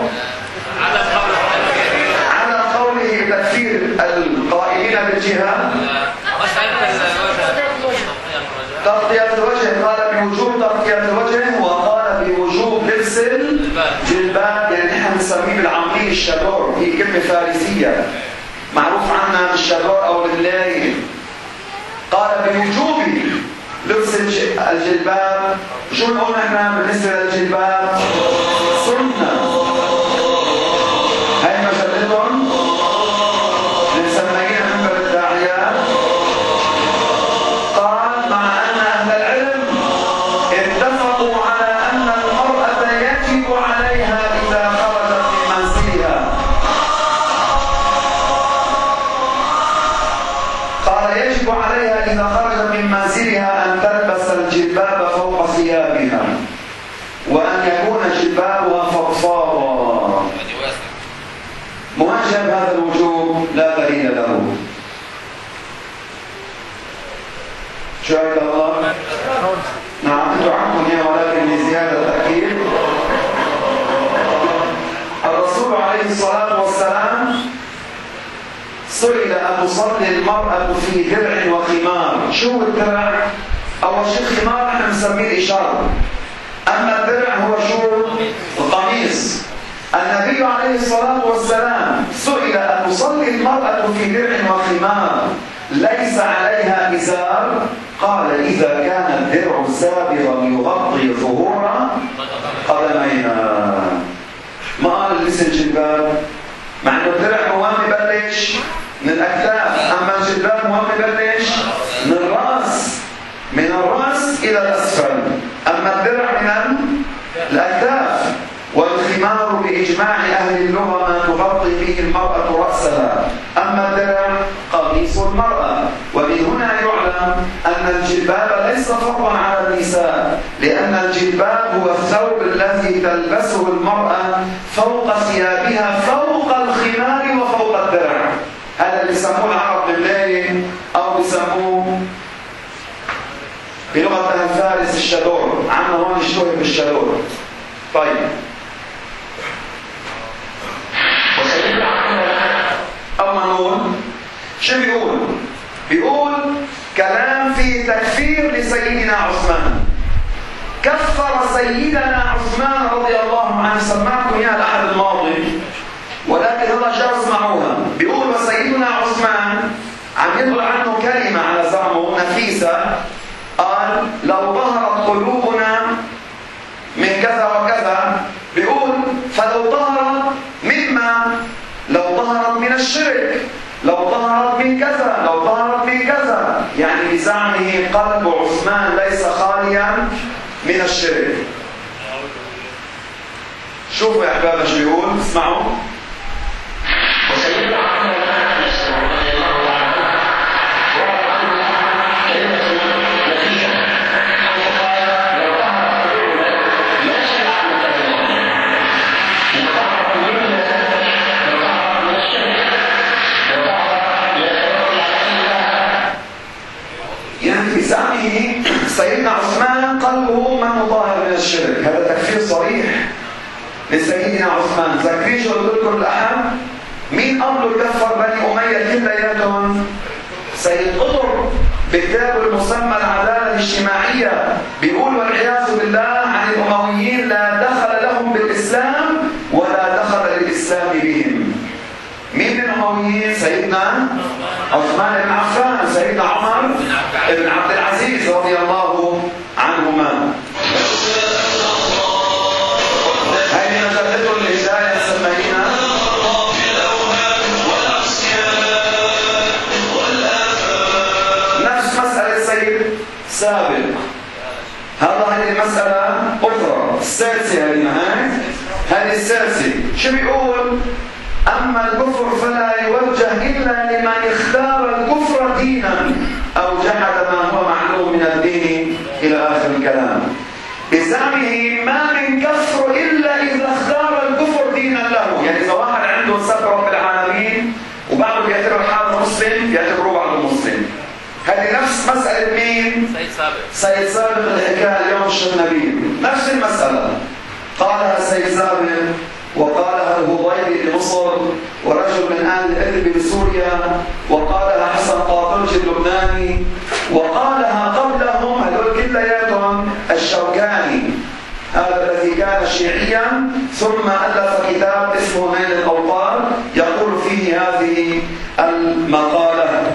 [SPEAKER 3] على قوله بتكفير القائمين بالجهاد، تغطية الوجه، قال بوجوب تغطية الوجه، وقال بوجوب لبس الجلباب، يعني نحن نسميه بالعامية الشادور، هي كلمة فارسية معروف عنها بالشادور أو باللاي. قال بوجوب لبس الجلباب. شو نقول نحن بالنسبة للجلباب؟ سنة. هاي مجلتهم اللي مسميين منبر الداعيات. قال مع أن أهل العلم اتفقوا على أن المرأة يجب عليها إذا خرجت من منزلها، قال يجب عليها إذا خرجت من منزلها أن تلبس الجلباب فوق ثيابها، وأن يكون جلبابها فضفاضا. موجب هذا الوجوب لا دليل له. شاهد الله؟ نعم أنتم عنكم يا، ولكن لزيادة تأكيد. الرسول عليه الصلاة والسلام سئل أن تصلي المرأة في درع وخمار. شو الدرع؟ أول شيء خمار نحن نسميه الإشارة، أما الدرع هو شو؟ القميص. النبي عليه الصلاة والسلام سئل أن تصلي المرأة في درع وخمار ليس عليها إزار، قال إذا كان الدرع سابغا يغطي ظهور قدميها. ما قال لبس الجلباب، مع أنه الدرع مهم يبلش من الأكتاف، أما الجلباب مهم يبلش من الرأس، من الرأس إلى الأسفل، أما الدرع من الأكتاف. والخمار بإجماع أهل اللغة ما تغطي به المرأة رأسها، أما الدرع قميص المرأة. ومن هنا يعلم أن الجلباب ليس فرضا على النساء، لأن الجلباب هو الثوب الذي تلبسه المرأة فوق ثيابها، فوق الخمار وفوق الدرع. هذا اللي يسموه العرب باللاي، أو يسموه بلغة أهل فارس الشادور، عنا هون يشتهر بالشادور. طيب، أما نقول شو بيقول؟ بيقول كلام في تكفير لسيدنا عثمان. كفر سيدنا عثمان رضي الله عنه، سمعتكم اياها الأحد الماضي، ولكن الله شاء اسمعوها. بيقول وسيدنا عثمان عم يقول عنه كلمة على زعمه نفيسة، قال لو ظهرت قلوبنا من كذا وكذا، بيقول فلو ظهرت مما، لو ظهرت من الشرك، لو ظهرت من كذا، لو ظهرت من كذا، يعني بزعمه قلب عثمان ليس خاليا من الشرك. شوفوا يا احبابنا شو بيقول، اسمعوا. يعني بزعمه سيدنا عثمان قلبه من مطهر من الشرك، هذا تكفير صريح لسيدنا عثمان. ذكريش قلت لكم الأهم مين قبله كفر بني أمية كلياتهم؟ سيد قطر بكتابه المسمى العدالة الاجتماعية بيقول والعياذ بالله عن الأمويين لا دخل لهم بالإسلام ولا دخل للإسلام بهم. مين من الأمويين؟ سيدنا عثمان بن عفان، سيدنا عمر بن عبد العزيز رضي الله عنهما. هذه مجلة الهداية سمينا نفس مسألة السيد سابق. هذا هذه مسألة أخرى السادسة، هذه معاك هذه السادسة. شو بيقول؟ أما الكفر فلا يوجه إلا لمن اختار الكفر دينا أو جحد ما هو معلوم من الدين إلى آخر الكلام. بزعمه ما من كفر إلا إذا اختار الكفر دينا له. يعني إذا واحد عنده سب رب العالمين وبعده بيعتبر حاله مسلم بيعتبروه بعده مسلم. هذه نفس مسألة مين؟ سيد سابق. سيد سابق الحكاية اليوم الشنبيل نفس المسألة قالها سيد سابق وقالها الهضيبي بمصر ورجل من آل الإدلب بسوريا وقالها حسن قاطرجي اللبناني وقالها قبلهم هذول كلياتهم الشوكاني، هذا الذي كان شيعيا ثم ألف كتاب اسمه نيل الأوطار يقول فيه هذه المقالة.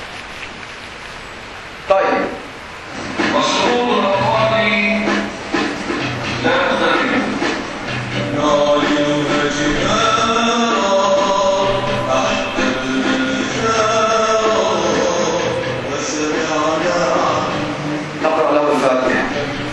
[SPEAKER 3] طيب
[SPEAKER 4] مشروط الأقوال لا تختلف
[SPEAKER 3] نقرأ له الفاتحة.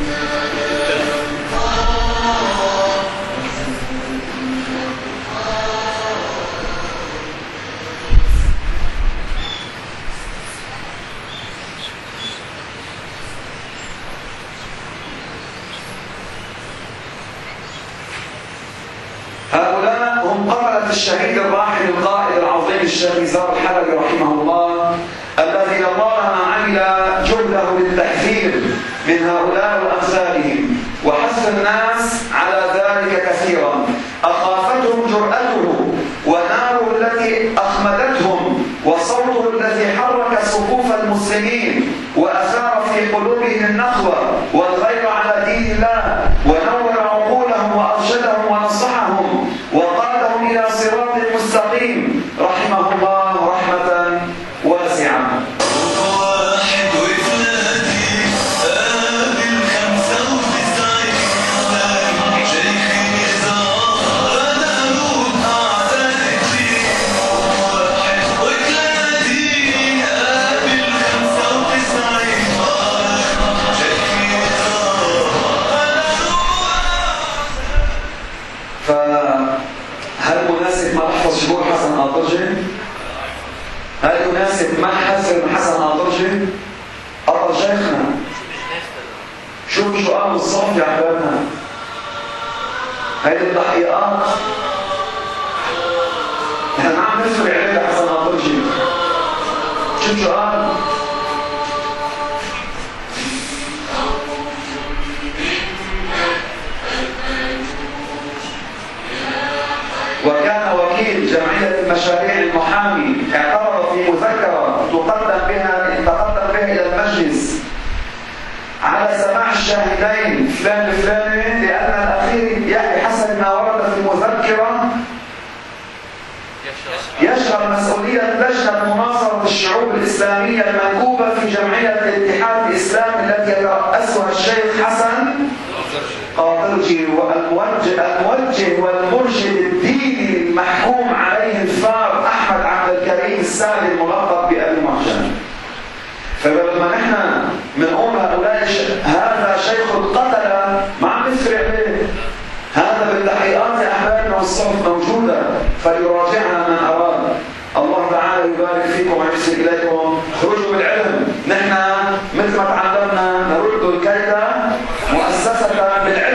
[SPEAKER 3] هؤلاء هم قتلة الشهيد الراحل القائد العظيم الشيخ نزار الحلبي رحمه الله الذي لطالما عمل جهده للتحذير من هؤلاء وأمثالهم وحث الناس على ذلك كثيرا. أخافتهم جرأته وناره التي أخمدتهم وصوته الذي حرك صفوف المسلمين وأثار في قلوبهم النخوة والغير على دين الله ونور عقولهم وأرشدهم ونصحهم وقادهم إلى صراط مستقيم رحمه الله رحمة واسعة. فهل مناسب ما نحفظ شهور حسن آطرجي؟ هل يناسب ما حسن حسن آطرجي؟ أطر شيخنا شوف شو قام الصف يا أحبابنا. هذه التحقيقات نحن ما عم نسمع عليها حسن آطرجي. شوف شو قال. وكان وكيل جمعية المشاريع المحامي اعترض في مذكرة تقدم بها تقدم بها إلى المجلس على سماع الشاهدين فلان فلان لأن الأخير يعني حسب ما ورد في المذكرة يشغل مسؤولية لجنة مناصرة الشعوب الإسلامية المنكوبة في جمعية الاتحاد الإسلامي التي يترأسها الشيخ حسن قاطرجي والموجه الموجه والمرشد الديني المحكوم عليه الفار أحمد عبد الكريم السعدي الملقب بأبي محجن. فلما نحن بنقول هؤلاء هذا شيخ القتلة ما عم نسرع به. هذا بالتحقيقات والصوت موجودة فليراجعنا من أراد. الله تعالى يبارك فيكم ويحسن إليكم. خرجوا بالعلم. نحن مثل ما تعلمنا نرد الكيد مؤسسة بالعلم.